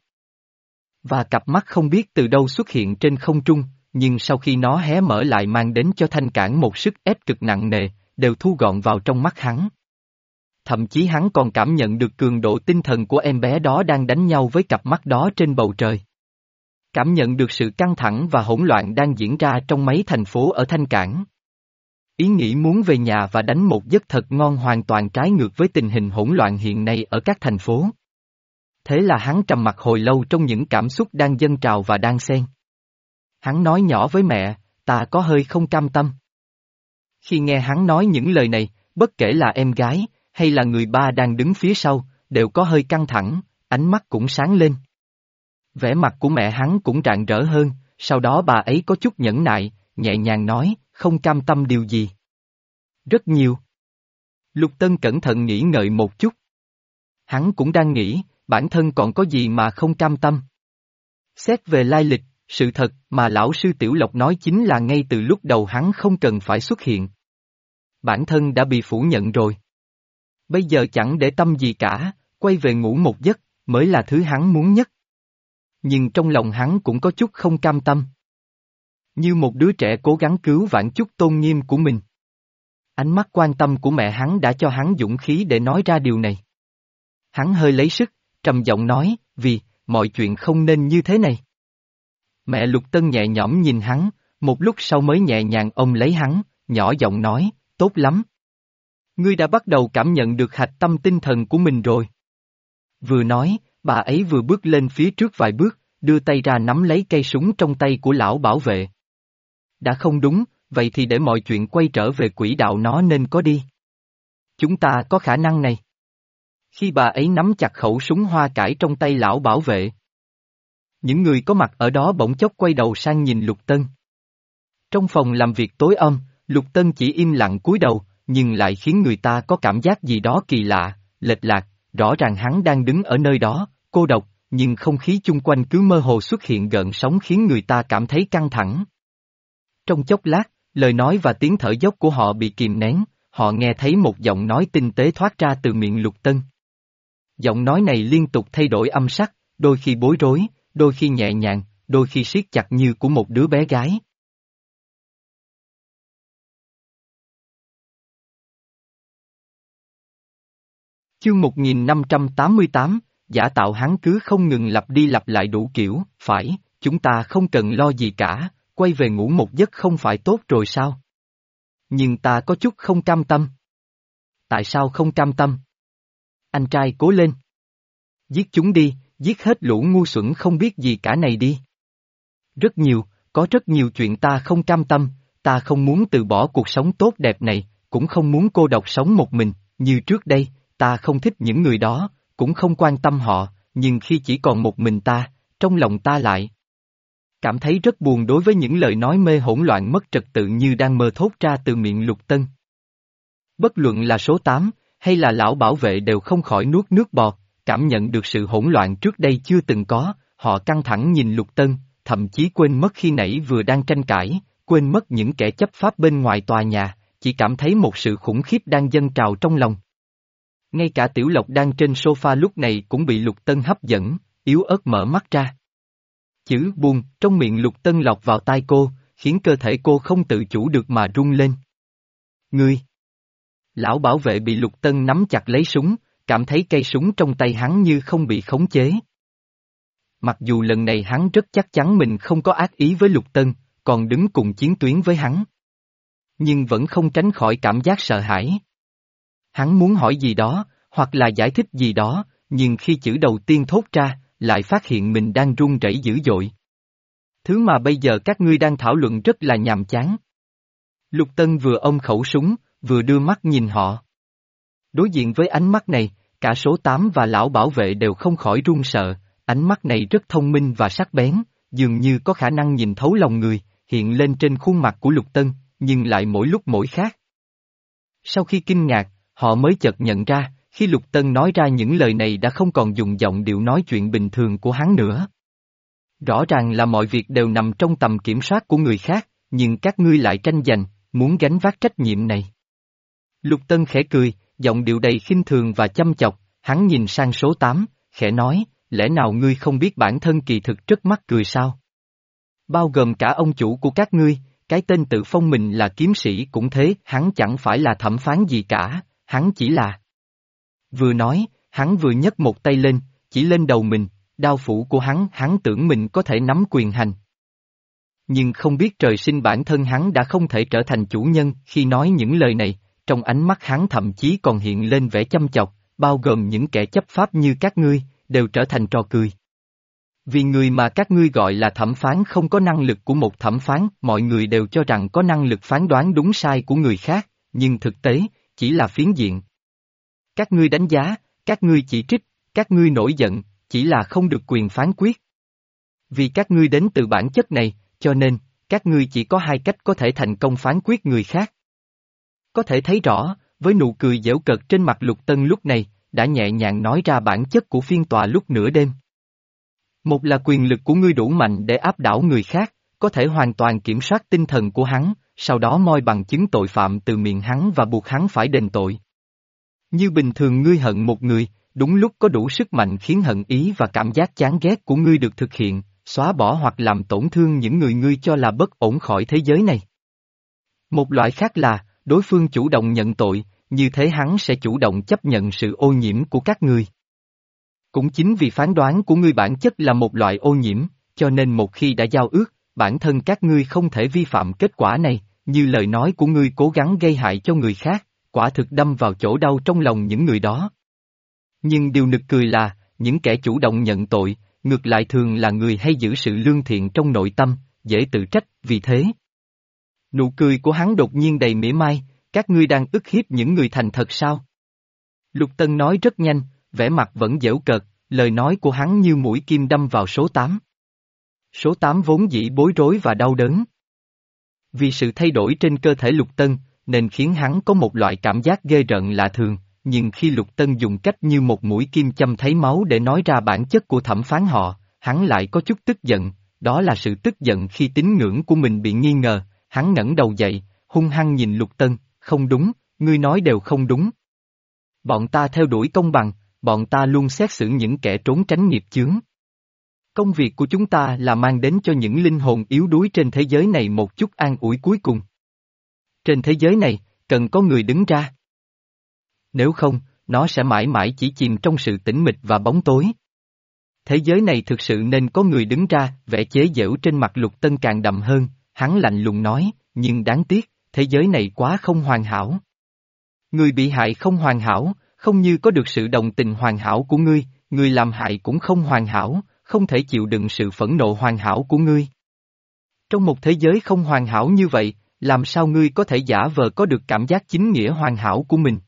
Và cặp mắt không biết từ đâu xuất hiện trên không trung, nhưng sau khi nó hé mở lại mang đến cho Thanh Cảng một sức ép cực nặng nề, đều thu gọn vào trong mắt hắn. Thậm chí hắn còn cảm nhận được cường độ tinh thần của em bé đó đang đánh nhau với cặp mắt đó trên bầu trời. Cảm nhận được sự căng thẳng và hỗn loạn đang diễn ra trong mấy thành phố ở Thanh Cảng. Ý nghĩ muốn về nhà và đánh một giấc thật ngon hoàn toàn trái ngược với tình hình hỗn loạn hiện nay ở các thành phố. Thế là hắn trầm mặc hồi lâu trong những cảm xúc đang dâng trào và đang xen. Hắn nói nhỏ với mẹ, ta có hơi không cam tâm. Khi nghe hắn nói những lời này, bất kể là em gái, hay là người ba đang đứng phía sau, đều có hơi căng thẳng, ánh mắt cũng sáng lên. Vẻ mặt của mẹ hắn cũng rạng rỡ hơn, sau đó bà ấy có chút nhẫn nại, nhẹ nhàng nói, không cam tâm điều gì. Rất nhiều. Lục Tân cẩn thận nghĩ ngợi một chút. Hắn cũng đang nghĩ, bản thân còn có gì mà không cam tâm. Xét về lai lịch, sự thật mà lão sư Tiểu Lộc nói chính là ngay từ lúc đầu hắn không cần phải xuất hiện. Bản thân đã bị phủ nhận rồi. Bây giờ chẳng để tâm gì cả, quay về ngủ một giấc, mới là thứ hắn muốn nhất. Nhưng trong lòng hắn cũng có chút không cam tâm. Như một đứa trẻ cố gắng cứu vãn chút tôn nghiêm của mình. Ánh mắt quan tâm của mẹ hắn đã cho hắn dũng khí để nói ra điều này. Hắn hơi lấy sức, trầm giọng nói, vì, mọi chuyện không nên như thế này. Mẹ Lục Tân nhẹ nhõm nhìn hắn, một lúc sau mới nhẹ nhàng ôm lấy hắn, nhỏ giọng nói, tốt lắm. Ngươi đã bắt đầu cảm nhận được hạch tâm tinh thần của mình rồi. Vừa nói, bà ấy vừa bước lên phía trước vài bước, đưa tay ra nắm lấy cây súng trong tay của lão bảo vệ. Đã không đúng, vậy thì để mọi chuyện quay trở về quỹ đạo nó nên có đi. Chúng ta có khả năng này. Khi bà ấy nắm chặt khẩu súng hoa cải trong tay lão bảo vệ. Những người có mặt ở đó bỗng chốc quay đầu sang nhìn Lục Tân. Trong phòng làm việc tối om, Lục Tân chỉ im lặng cúi đầu, nhưng lại khiến người ta có cảm giác gì đó kỳ lạ, lệch lạc, rõ ràng hắn đang đứng ở nơi đó, cô độc, nhưng không khí chung quanh cứ mơ hồ xuất hiện gợn sóng khiến người ta cảm thấy căng thẳng. Trong chốc lát, lời nói và tiếng thở dốc của họ bị kìm nén, họ nghe thấy một giọng nói tinh tế thoát ra từ miệng Lục Tân. Giọng nói này liên tục thay đổi âm sắc, đôi khi bối rối, đôi khi nhẹ nhàng, đôi khi siết chặt như của một đứa bé gái. Chương một nghìn năm trăm tám mươi tám, giả tạo hắn cứ không ngừng lặp đi lặp lại đủ kiểu, phải, chúng ta không cần lo gì cả, quay về ngủ một giấc không phải tốt rồi sao? Nhưng ta có chút không cam tâm. Tại sao không cam tâm? Anh trai cố lên. Giết chúng đi, giết hết lũ ngu xuẩn không biết gì cả này đi. Rất nhiều, có rất nhiều chuyện ta không cam tâm, ta không muốn từ bỏ cuộc sống tốt đẹp này, cũng không muốn cô độc sống một mình, như trước đây, ta không thích những người đó, cũng không quan tâm họ, nhưng khi chỉ còn một mình ta, trong lòng ta lại cảm thấy rất buồn đối với những lời nói mê hỗn loạn mất trật tự như đang mơ thốt ra từ miệng Lục Tân. Bất luận là số tám, hay là lão bảo vệ đều không khỏi nuốt nước bọt, cảm nhận được sự hỗn loạn trước đây chưa từng có, họ căng thẳng nhìn Lục Tân, thậm chí quên mất khi nãy vừa đang tranh cãi, quên mất những kẻ chấp pháp bên ngoài tòa nhà, chỉ cảm thấy một sự khủng khiếp đang dâng trào trong lòng. Ngay cả Tiểu Lộc đang trên sofa lúc này cũng bị Lục Tân hấp dẫn, yếu ớt mở mắt ra. Chữ buồn trong miệng Lục Tân lọt vào tai cô, khiến cơ thể cô không tự chủ được mà rung lên. Ngươi! Lão bảo vệ bị Lục Tân nắm chặt lấy súng, cảm thấy cây súng trong tay hắn như không bị khống chế. Mặc dù lần này hắn rất chắc chắn mình không có ác ý với Lục Tân, còn đứng cùng chiến tuyến với hắn. Nhưng vẫn không tránh khỏi cảm giác sợ hãi. Hắn muốn hỏi gì đó, hoặc là giải thích gì đó, nhưng khi chữ đầu tiên thốt ra, lại phát hiện mình đang run rẩy dữ dội. Thứ mà bây giờ các ngươi đang thảo luận rất là nhàm chán. Lục Tân vừa ôm khẩu súng, vừa đưa mắt nhìn họ. Đối diện với ánh mắt này, cả số tám và lão bảo vệ đều không khỏi run sợ, ánh mắt này rất thông minh và sắc bén, dường như có khả năng nhìn thấu lòng người, hiện lên trên khuôn mặt của Lục Tân, nhưng lại mỗi lúc mỗi khác. Sau khi kinh ngạc, họ mới chợt nhận ra, khi Lục Tân nói ra những lời này đã không còn dùng giọng điệu nói chuyện bình thường của hắn nữa. Rõ ràng là mọi việc đều nằm trong tầm kiểm soát của người khác, nhưng các ngươi lại tranh giành, muốn gánh vác trách nhiệm này. Lục Tân khẽ cười, giọng điệu đầy khinh thường và chăm chọc, hắn nhìn sang số tám, khẽ nói, lẽ nào ngươi không biết bản thân kỳ thực rất mắc cười sao? Bao gồm cả ông chủ của các ngươi, cái tên tự phong mình là kiếm sĩ cũng thế, hắn chẳng phải là thẩm phán gì cả, hắn chỉ là... Vừa nói, hắn vừa nhấc một tay lên, chỉ lên đầu mình, đao phủ của hắn, hắn tưởng mình có thể nắm quyền hành. Nhưng không biết trời sinh bản thân hắn đã không thể trở thành chủ nhân khi nói những lời này, trong ánh mắt hắn thậm chí còn hiện lên vẻ chăm chọc, bao gồm những kẻ chấp pháp như các ngươi, đều trở thành trò cười. Vì người mà các ngươi gọi là thẩm phán không có năng lực của một thẩm phán, mọi người đều cho rằng có năng lực phán đoán đúng sai của người khác, nhưng thực tế, chỉ là phiến diện. Các ngươi đánh giá, các ngươi chỉ trích, các ngươi nổi giận, chỉ là không được quyền phán quyết. Vì các ngươi đến từ bản chất này, cho nên, các ngươi chỉ có hai cách có thể thành công phán quyết người khác. Có thể thấy rõ, với nụ cười giễu cợt trên mặt Lục Tân lúc này, đã nhẹ nhàng nói ra bản chất của phiên tòa lúc nửa đêm. Một là quyền lực của ngươi đủ mạnh để áp đảo người khác, có thể hoàn toàn kiểm soát tinh thần của hắn, sau đó moi bằng chứng tội phạm từ miệng hắn và buộc hắn phải đền tội. Như bình thường ngươi hận một người, đúng lúc có đủ sức mạnh khiến hận ý và cảm giác chán ghét của ngươi được thực hiện, xóa bỏ hoặc làm tổn thương những người ngươi cho là bất ổn khỏi thế giới này. Một loại khác là, đối phương chủ động nhận tội, như thế hắn sẽ chủ động chấp nhận sự ô nhiễm của các ngươi. Cũng chính vì phán đoán của ngươi bản chất là một loại ô nhiễm, cho nên một khi đã giao ước, bản thân các ngươi không thể vi phạm kết quả này, như lời nói của ngươi cố gắng gây hại cho người khác, quả thực đâm vào chỗ đau trong lòng những người đó. Nhưng điều nực cười là, những kẻ chủ động nhận tội, ngược lại thường là người hay giữ sự lương thiện trong nội tâm, dễ tự trách, vì thế. Nụ cười của hắn đột nhiên đầy mỉa mai, các ngươi đang ức hiếp những người thành thật sao? Lục Tân nói rất nhanh, vẻ mặt vẫn giễu cợt, lời nói của hắn như mũi kim đâm vào số tám. Số tám vốn dĩ bối rối và đau đớn. Vì sự thay đổi trên cơ thể Lục Tân, nên khiến hắn có một loại cảm giác ghê rợn lạ thường, nhưng khi Lục Tân dùng cách như một mũi kim châm thấy máu để nói ra bản chất của thẩm phán họ, hắn lại có chút tức giận, đó là sự tức giận khi tín ngưỡng của mình bị nghi ngờ, hắn ngẩng đầu dậy, hung hăng nhìn Lục Tân, không đúng, ngươi nói đều không đúng. Bọn ta theo đuổi công bằng, bọn ta luôn xét xử những kẻ trốn tránh nghiệp chướng. Công việc của chúng ta là mang đến cho những linh hồn yếu đuối trên thế giới này một chút an ủi cuối cùng. Trên thế giới này, cần có người đứng ra. Nếu không, nó sẽ mãi mãi chỉ chìm trong sự tĩnh mịch và bóng tối. Thế giới này thực sự nên có người đứng ra, vẻ chế giễu trên mặt Lục Tân càng đậm hơn, hắn lạnh lùng nói, nhưng đáng tiếc, thế giới này quá không hoàn hảo. Người bị hại không hoàn hảo, không như có được sự đồng tình hoàn hảo của ngươi, người làm hại cũng không hoàn hảo, không thể chịu đựng sự phẫn nộ hoàn hảo của ngươi. Trong một thế giới không hoàn hảo như vậy, làm sao ngươi có thể giả vờ có được cảm giác chính nghĩa hoàn hảo của mình?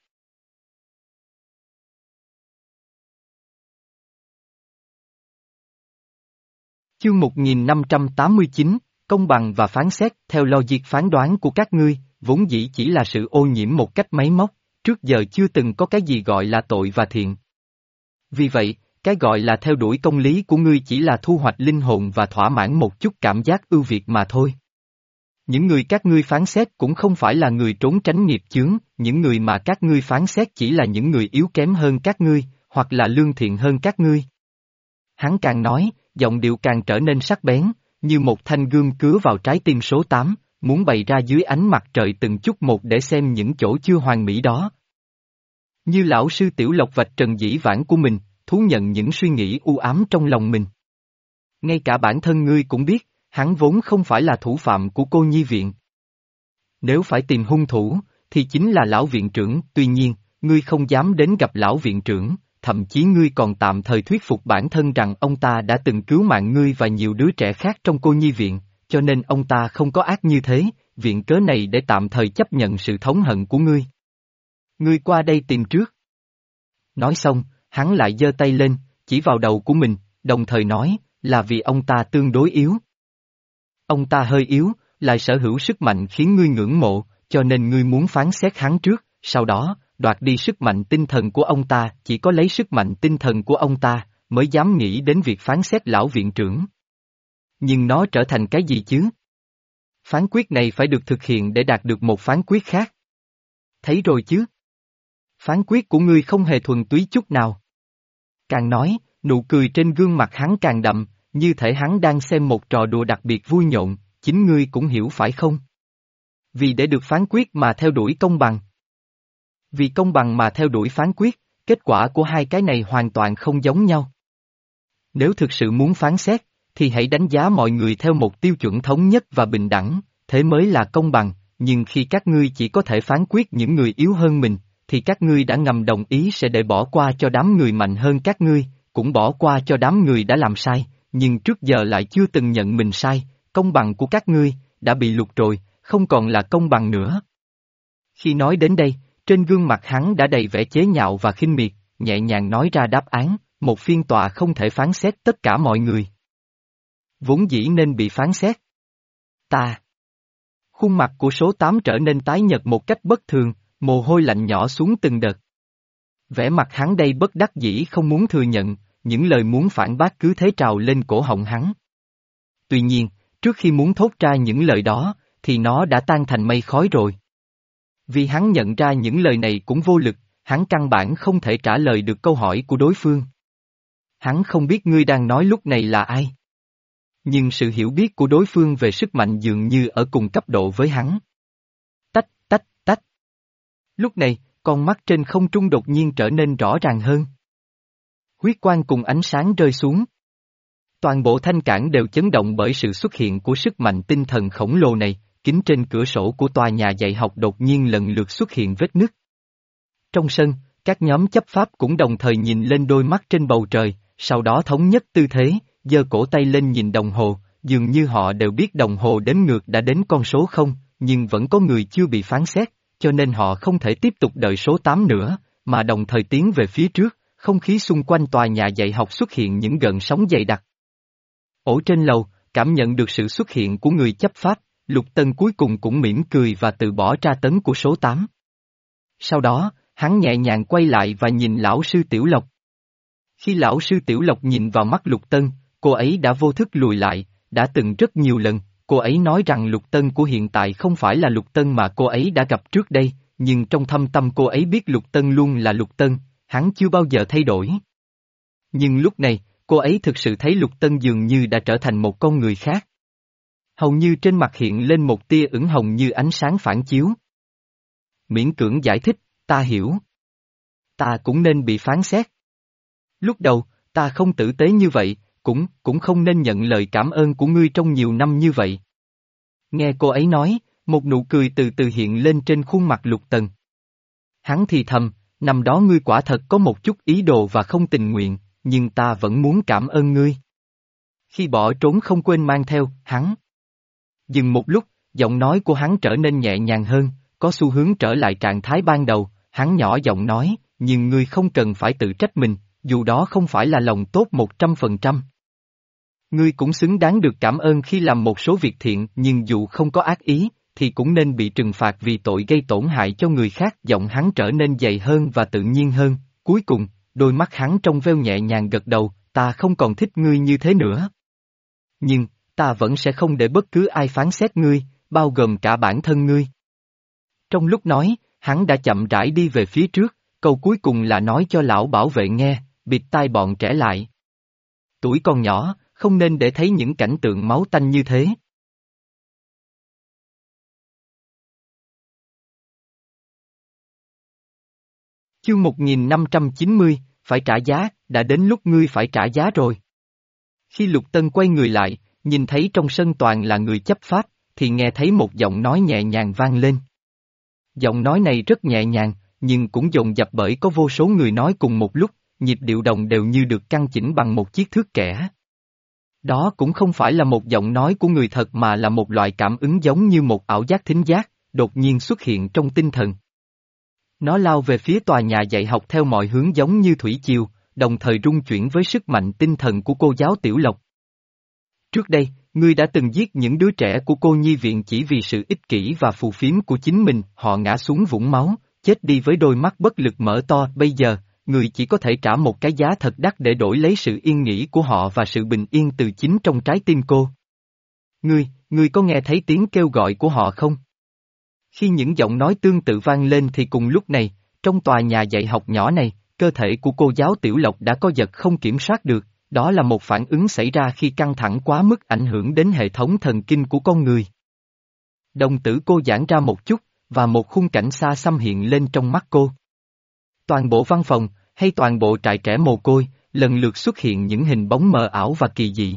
Chương một nghìn năm trăm tám mươi chín, công bằng và phán xét, theo logic phán đoán của các ngươi, vốn dĩ chỉ là sự ô nhiễm một cách máy móc, trước giờ chưa từng có cái gì gọi là tội và thiện. Vì vậy, cái gọi là theo đuổi công lý của ngươi chỉ là thu hoạch linh hồn và thỏa mãn một chút cảm giác ưu việt mà thôi. Những người các ngươi phán xét cũng không phải là người trốn tránh nghiệp chướng, những người mà các ngươi phán xét chỉ là những người yếu kém hơn các ngươi, hoặc là lương thiện hơn các ngươi. Hắn càng nói, giọng điệu càng trở nên sắc bén, như một thanh gươm cứa vào trái tim số tám, muốn bày ra dưới ánh mặt trời từng chút một để xem những chỗ chưa hoàn mỹ đó. Như lão sư Tiểu Lộc vạch trần dĩ vãng của mình, thú nhận những suy nghĩ u ám trong lòng mình. Ngay cả bản thân ngươi cũng biết, hắn vốn không phải là thủ phạm của cô nhi viện. Nếu phải tìm hung thủ, thì chính là lão viện trưởng, tuy nhiên, ngươi không dám đến gặp lão viện trưởng, thậm chí ngươi còn tạm thời thuyết phục bản thân rằng ông ta đã từng cứu mạng ngươi và nhiều đứa trẻ khác trong cô nhi viện, cho nên ông ta không có ác như thế, viện cớ này để tạm thời chấp nhận sự thống hận của ngươi. Ngươi qua đây tìm trước. Nói xong, hắn lại giơ tay lên, chỉ vào đầu của mình, đồng thời nói, là vì ông ta tương đối yếu. Ông ta hơi yếu, lại sở hữu sức mạnh khiến ngươi ngưỡng mộ, cho nên ngươi muốn phán xét hắn trước, sau đó, đoạt đi sức mạnh tinh thần của ông ta, chỉ có lấy sức mạnh tinh thần của ông ta, mới dám nghĩ đến việc phán xét lão viện trưởng. Nhưng nó trở thành cái gì chứ? Phán quyết này phải được thực hiện để đạt được một phán quyết khác. Thấy rồi chứ? Phán quyết của ngươi không hề thuần túy chút nào. Càng nói, nụ cười trên gương mặt hắn càng đậm, như thể hắn đang xem một trò đùa đặc biệt vui nhộn, chính ngươi cũng hiểu phải không? Vì để được phán quyết mà theo đuổi công bằng. Vì công bằng mà theo đuổi phán quyết, kết quả của hai cái này hoàn toàn không giống nhau. Nếu thực sự muốn phán xét, thì hãy đánh giá mọi người theo một tiêu chuẩn thống nhất và bình đẳng, thế mới là công bằng, nhưng khi các ngươi chỉ có thể phán quyết những người yếu hơn mình, thì các ngươi đã ngầm đồng ý sẽ để bỏ qua cho đám người mạnh hơn các ngươi, cũng bỏ qua cho đám người đã làm sai, nhưng trước giờ lại chưa từng nhận mình sai, công bằng của các ngươi, đã bị lục rồi, không còn là công bằng nữa. Khi nói đến đây, trên gương mặt hắn đã đầy vẻ chế nhạo và khinh miệt, nhẹ nhàng nói ra đáp án, một phiên tòa không thể phán xét tất cả mọi người. Vốn dĩ nên bị phán xét. Ta. Khuôn mặt của số tám trở nên tái nhợt một cách bất thường, mồ hôi lạnh nhỏ xuống từng đợt. Vẻ mặt hắn đây bất đắc dĩ không muốn thừa nhận, những lời muốn phản bác cứ thế trào lên cổ họng hắn. Tuy nhiên, trước khi muốn thốt ra những lời đó, thì nó đã tan thành mây khói rồi. Vì hắn nhận ra những lời này cũng vô lực, hắn căn bản không thể trả lời được câu hỏi của đối phương. Hắn không biết ngươi đang nói lúc này là ai. Nhưng sự hiểu biết của đối phương về sức mạnh dường như ở cùng cấp độ với hắn. Tách, tách, tách. Lúc này, con mắt trên không trung đột nhiên trở nên rõ ràng hơn. Huyết quang cùng ánh sáng rơi xuống. Toàn bộ thanh cảng đều chấn động bởi sự xuất hiện của sức mạnh tinh thần khổng lồ này, kính trên cửa sổ của tòa nhà dạy học đột nhiên lần lượt xuất hiện vết nứt. Trong sân, các nhóm chấp pháp cũng đồng thời nhìn lên đôi mắt trên bầu trời, sau đó thống nhất tư thế, giơ cổ tay lên nhìn đồng hồ, dường như họ đều biết đồng hồ đếm ngược đã đến con số không, nhưng vẫn có người chưa bị phán xét, cho nên họ không thể tiếp tục đợi số tám nữa, mà đồng thời tiến về phía trước, không khí xung quanh tòa nhà dạy học xuất hiện những gợn sóng dày đặc. Ở trên lầu, cảm nhận được sự xuất hiện của người chấp pháp, Lục Tân cuối cùng cũng mỉm cười và từ bỏ tra tấn của số tám. Sau đó, hắn nhẹ nhàng quay lại và nhìn lão sư Tiểu Lộc. Khi lão sư Tiểu Lộc nhìn vào mắt Lục Tân, cô ấy đã vô thức lùi lại, đã từng rất nhiều lần, cô ấy nói rằng Lục Tân của hiện tại không phải là Lục Tân mà cô ấy đã gặp trước đây, nhưng trong thâm tâm cô ấy biết Lục Tân luôn là Lục Tân, hắn chưa bao giờ thay đổi. Nhưng lúc này, cô ấy thực sự thấy Lục Tân dường như đã trở thành một con người khác. Hầu như trên mặt hiện lên một tia ửng hồng như ánh sáng phản chiếu. Miễn cưỡng giải thích, ta hiểu. Ta cũng nên bị phán xét. Lúc đầu, ta không tử tế như vậy, cũng, cũng không nên nhận lời cảm ơn của ngươi trong nhiều năm như vậy. Nghe cô ấy nói, một nụ cười từ từ hiện lên trên khuôn mặt Lục Tần. Hắn thì thầm, năm đó ngươi quả thật có một chút ý đồ và không tình nguyện, nhưng ta vẫn muốn cảm ơn ngươi. Khi bỏ trốn không quên mang theo, hắn. Dừng một lúc, giọng nói của hắn trở nên nhẹ nhàng hơn, có xu hướng trở lại trạng thái ban đầu, hắn nhỏ giọng nói, nhưng ngươi không cần phải tự trách mình, dù đó không phải là lòng tốt một trăm phần trăm. Ngươi cũng xứng đáng được cảm ơn khi làm một số việc thiện, nhưng dù không có ác ý, thì cũng nên bị trừng phạt vì tội gây tổn hại cho người khác. Giọng hắn trở nên dày hơn và tự nhiên hơn, cuối cùng, đôi mắt hắn trong veo nhẹ nhàng gật đầu, ta không còn thích ngươi như thế nữa. Nhưng, ta vẫn sẽ không để bất cứ ai phán xét ngươi, bao gồm cả bản thân ngươi. Trong lúc nói, hắn đã chậm rãi đi về phía trước, câu cuối cùng là nói cho lão bảo vệ nghe, bịt tai bọn trẻ lại. Tuổi còn nhỏ, không nên để thấy những cảnh tượng máu tanh như thế. Chương một nghìn năm trăm chín mươi, phải trả giá, đã đến lúc ngươi phải trả giá rồi. Khi Lục Tân quay người lại, nhìn thấy trong sân toàn là người chấp pháp, thì nghe thấy một giọng nói nhẹ nhàng vang lên. Giọng nói này rất nhẹ nhàng, nhưng cũng dồn dập bởi có vô số người nói cùng một lúc, nhịp điệu đồng đều như được căn chỉnh bằng một chiếc thước kẻ. Đó cũng không phải là một giọng nói của người thật mà là một loại cảm ứng giống như một ảo giác thính giác, đột nhiên xuất hiện trong tinh thần. Nó lao về phía tòa nhà dạy học theo mọi hướng giống như thủy triều, đồng thời rung chuyển với sức mạnh tinh thần của cô giáo Tiểu Lộc. Trước đây, ngươi đã từng giết những đứa trẻ của cô nhi viện chỉ vì sự ích kỷ và phù phiếm của chính mình, họ ngã xuống vũng máu, chết đi với đôi mắt bất lực mở to, bây giờ, ngươi chỉ có thể trả một cái giá thật đắt để đổi lấy sự yên nghỉ của họ và sự bình yên từ chính trong trái tim cô. Ngươi, ngươi có nghe thấy tiếng kêu gọi của họ không? Khi những giọng nói tương tự vang lên thì cùng lúc này, trong tòa nhà dạy học nhỏ này, cơ thể của cô giáo Tiểu Lộc đã có giật không kiểm soát được, đó là một phản ứng xảy ra khi căng thẳng quá mức ảnh hưởng đến hệ thống thần kinh của con người. Đồng tử cô giãn ra một chút, và một khung cảnh xa xăm hiện lên trong mắt cô. Toàn bộ văn phòng, hay toàn bộ trại trẻ mồ côi, lần lượt xuất hiện những hình bóng mờ ảo và kỳ dị.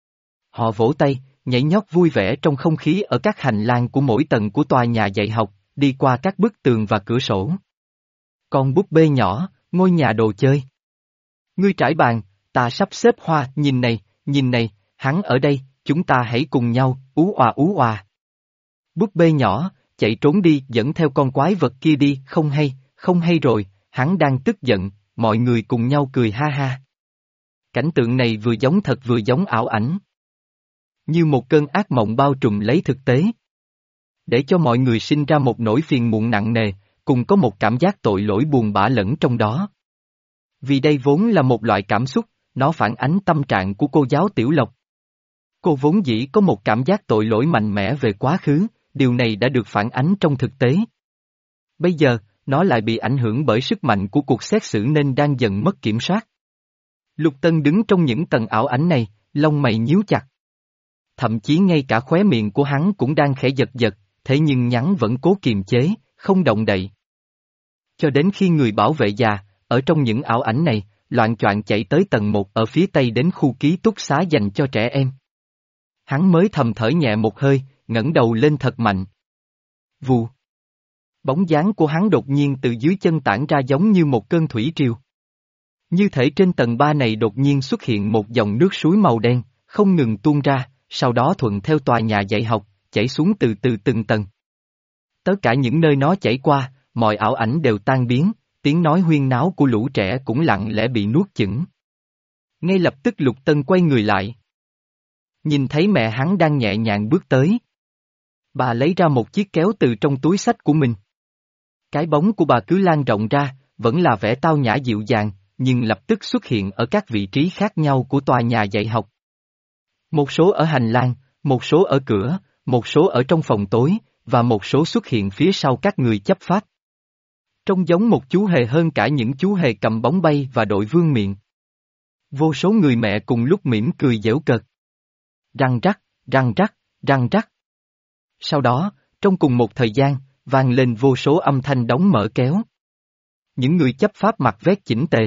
Họ vỗ tay, nhảy nhót vui vẻ trong không khí ở các hành lang của mỗi tầng của tòa nhà dạy học, đi qua các bức tường và cửa sổ. Con búp bê nhỏ, ngôi nhà đồ chơi. Ngươi trải bàn, ta sắp xếp hoa, nhìn này, nhìn này, hắn ở đây, chúng ta hãy cùng nhau, ú òa ú òa. Búp bê nhỏ, chạy trốn đi, dẫn theo con quái vật kia đi, không hay, không hay rồi, hắn đang tức giận, mọi người cùng nhau cười ha ha. Cảnh tượng này vừa giống thật vừa giống ảo ảnh. Như một cơn ác mộng bao trùm lấy thực tế. để cho mọi người sinh ra một nỗi phiền muộn nặng nề, cùng có một cảm giác tội lỗi buồn bã lẫn trong đó. Vì đây vốn là một loại cảm xúc, nó phản ánh tâm trạng của cô giáo Tiểu Lộc. Cô vốn dĩ có một cảm giác tội lỗi mạnh mẽ về quá khứ, điều này đã được phản ánh trong thực tế. Bây giờ, nó lại bị ảnh hưởng bởi sức mạnh của cuộc xét xử nên đang dần mất kiểm soát. Lục Tân đứng trong những tầng ảo ảnh này, lông mày nhíu chặt. Thậm chí ngay cả khóe miệng của hắn cũng đang khẽ giật giật, thế nhưng nhắn vẫn cố kiềm chế, không động đậy. Cho đến khi người bảo vệ già, ở trong những ảo ảnh này, loạng choạng chạy tới tầng một ở phía tây đến khu ký túc xá dành cho trẻ em. Hắn mới thầm thở nhẹ một hơi, ngẩng đầu lên thật mạnh. Vù. Bóng dáng của hắn đột nhiên từ dưới chân tản ra giống như một cơn thủy triều. Như thể trên tầng ba này đột nhiên xuất hiện một dòng nước suối màu đen, không ngừng tuôn ra, sau đó thuận theo tòa nhà dạy học, chảy xuống từ từ từng tầng. Tất cả những nơi nó chảy qua, mọi ảo ảnh đều tan biến, tiếng nói huyên náo của lũ trẻ cũng lặng lẽ bị nuốt chửng. Ngay lập tức Lục Tân quay người lại. Nhìn thấy mẹ hắn đang nhẹ nhàng bước tới. Bà lấy ra một chiếc kéo từ trong túi xách của mình. Cái bóng của bà cứ lan rộng ra, vẫn là vẻ tao nhã dịu dàng, nhưng lập tức xuất hiện ở các vị trí khác nhau của tòa nhà dạy học. Một số ở hành lang, một số ở cửa, một số ở trong phòng tối, và một số xuất hiện phía sau các người chấp pháp. Trông giống một chú hề hơn cả những chú hề cầm bóng bay và đội vương miện. Vô số người mẹ cùng lúc mỉm cười giễu cợt. Răng rắc, răng rắc, răng rắc. Sau đó, trong cùng một thời gian, vang lên vô số âm thanh đóng mở kéo. Những người chấp pháp mặc vest chỉnh tề.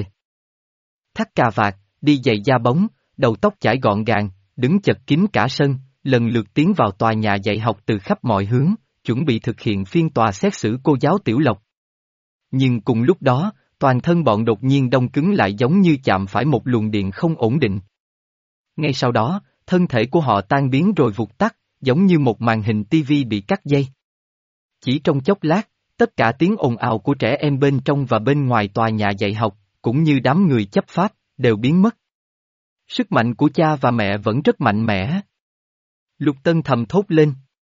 Thắt cà vạt, đi giày da bóng, đầu tóc chải gọn gàng, đứng chật kín cả sân, lần lượt tiến vào tòa nhà dạy học từ khắp mọi hướng, chuẩn bị thực hiện phiên tòa xét xử cô giáo Tiểu Lộc. Nhưng cùng lúc đó, toàn thân bọn đột nhiên đông cứng lại giống như chạm phải một luồng điện không ổn định. Ngay sau đó, thân thể của họ tan biến rồi vụt tắt, giống như một màn hình tivi bị cắt dây. Chỉ trong chốc lát, tất cả tiếng ồn ào của trẻ em bên trong và bên ngoài tòa nhà dạy học, cũng như đám người chấp pháp, đều biến mất. Sức mạnh của cha và mẹ vẫn rất mạnh mẽ. Lục Tân thầm thốt lên.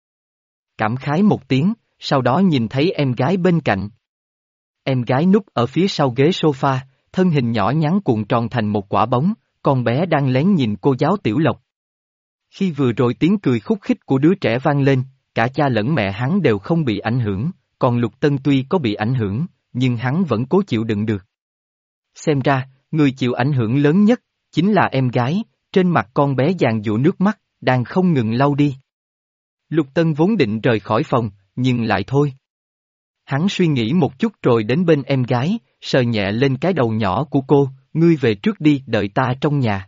Cảm khái một tiếng, sau đó nhìn thấy em gái bên cạnh. Em gái núp ở phía sau ghế sofa, thân hình nhỏ nhắn cuộn tròn thành một quả bóng, con bé đang lén nhìn cô giáo Tiểu Lộc. Khi vừa rồi tiếng cười khúc khích của đứa trẻ vang lên, cả cha lẫn mẹ hắn đều không bị ảnh hưởng, còn Lục Tân tuy có bị ảnh hưởng, nhưng hắn vẫn cố chịu đựng được. Xem ra, người chịu ảnh hưởng lớn nhất, chính là em gái, trên mặt con bé giàn giụa nước mắt, đang không ngừng lau đi. Lục Tân vốn định rời khỏi phòng, nhưng lại thôi. Hắn suy nghĩ một chút rồi đến bên em gái, sờ nhẹ lên cái đầu nhỏ của cô, ngươi về trước đi, đợi ta trong nhà.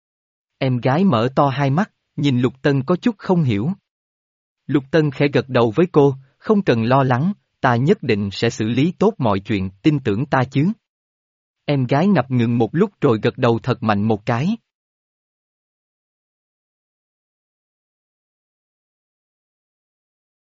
Em gái mở to hai mắt, nhìn Lục Tân có chút không hiểu. Lục Tân khẽ gật đầu với cô, không cần lo lắng, ta nhất định sẽ xử lý tốt mọi chuyện, tin tưởng ta chứ. Em gái ngập ngừng một lúc rồi gật đầu thật mạnh một cái.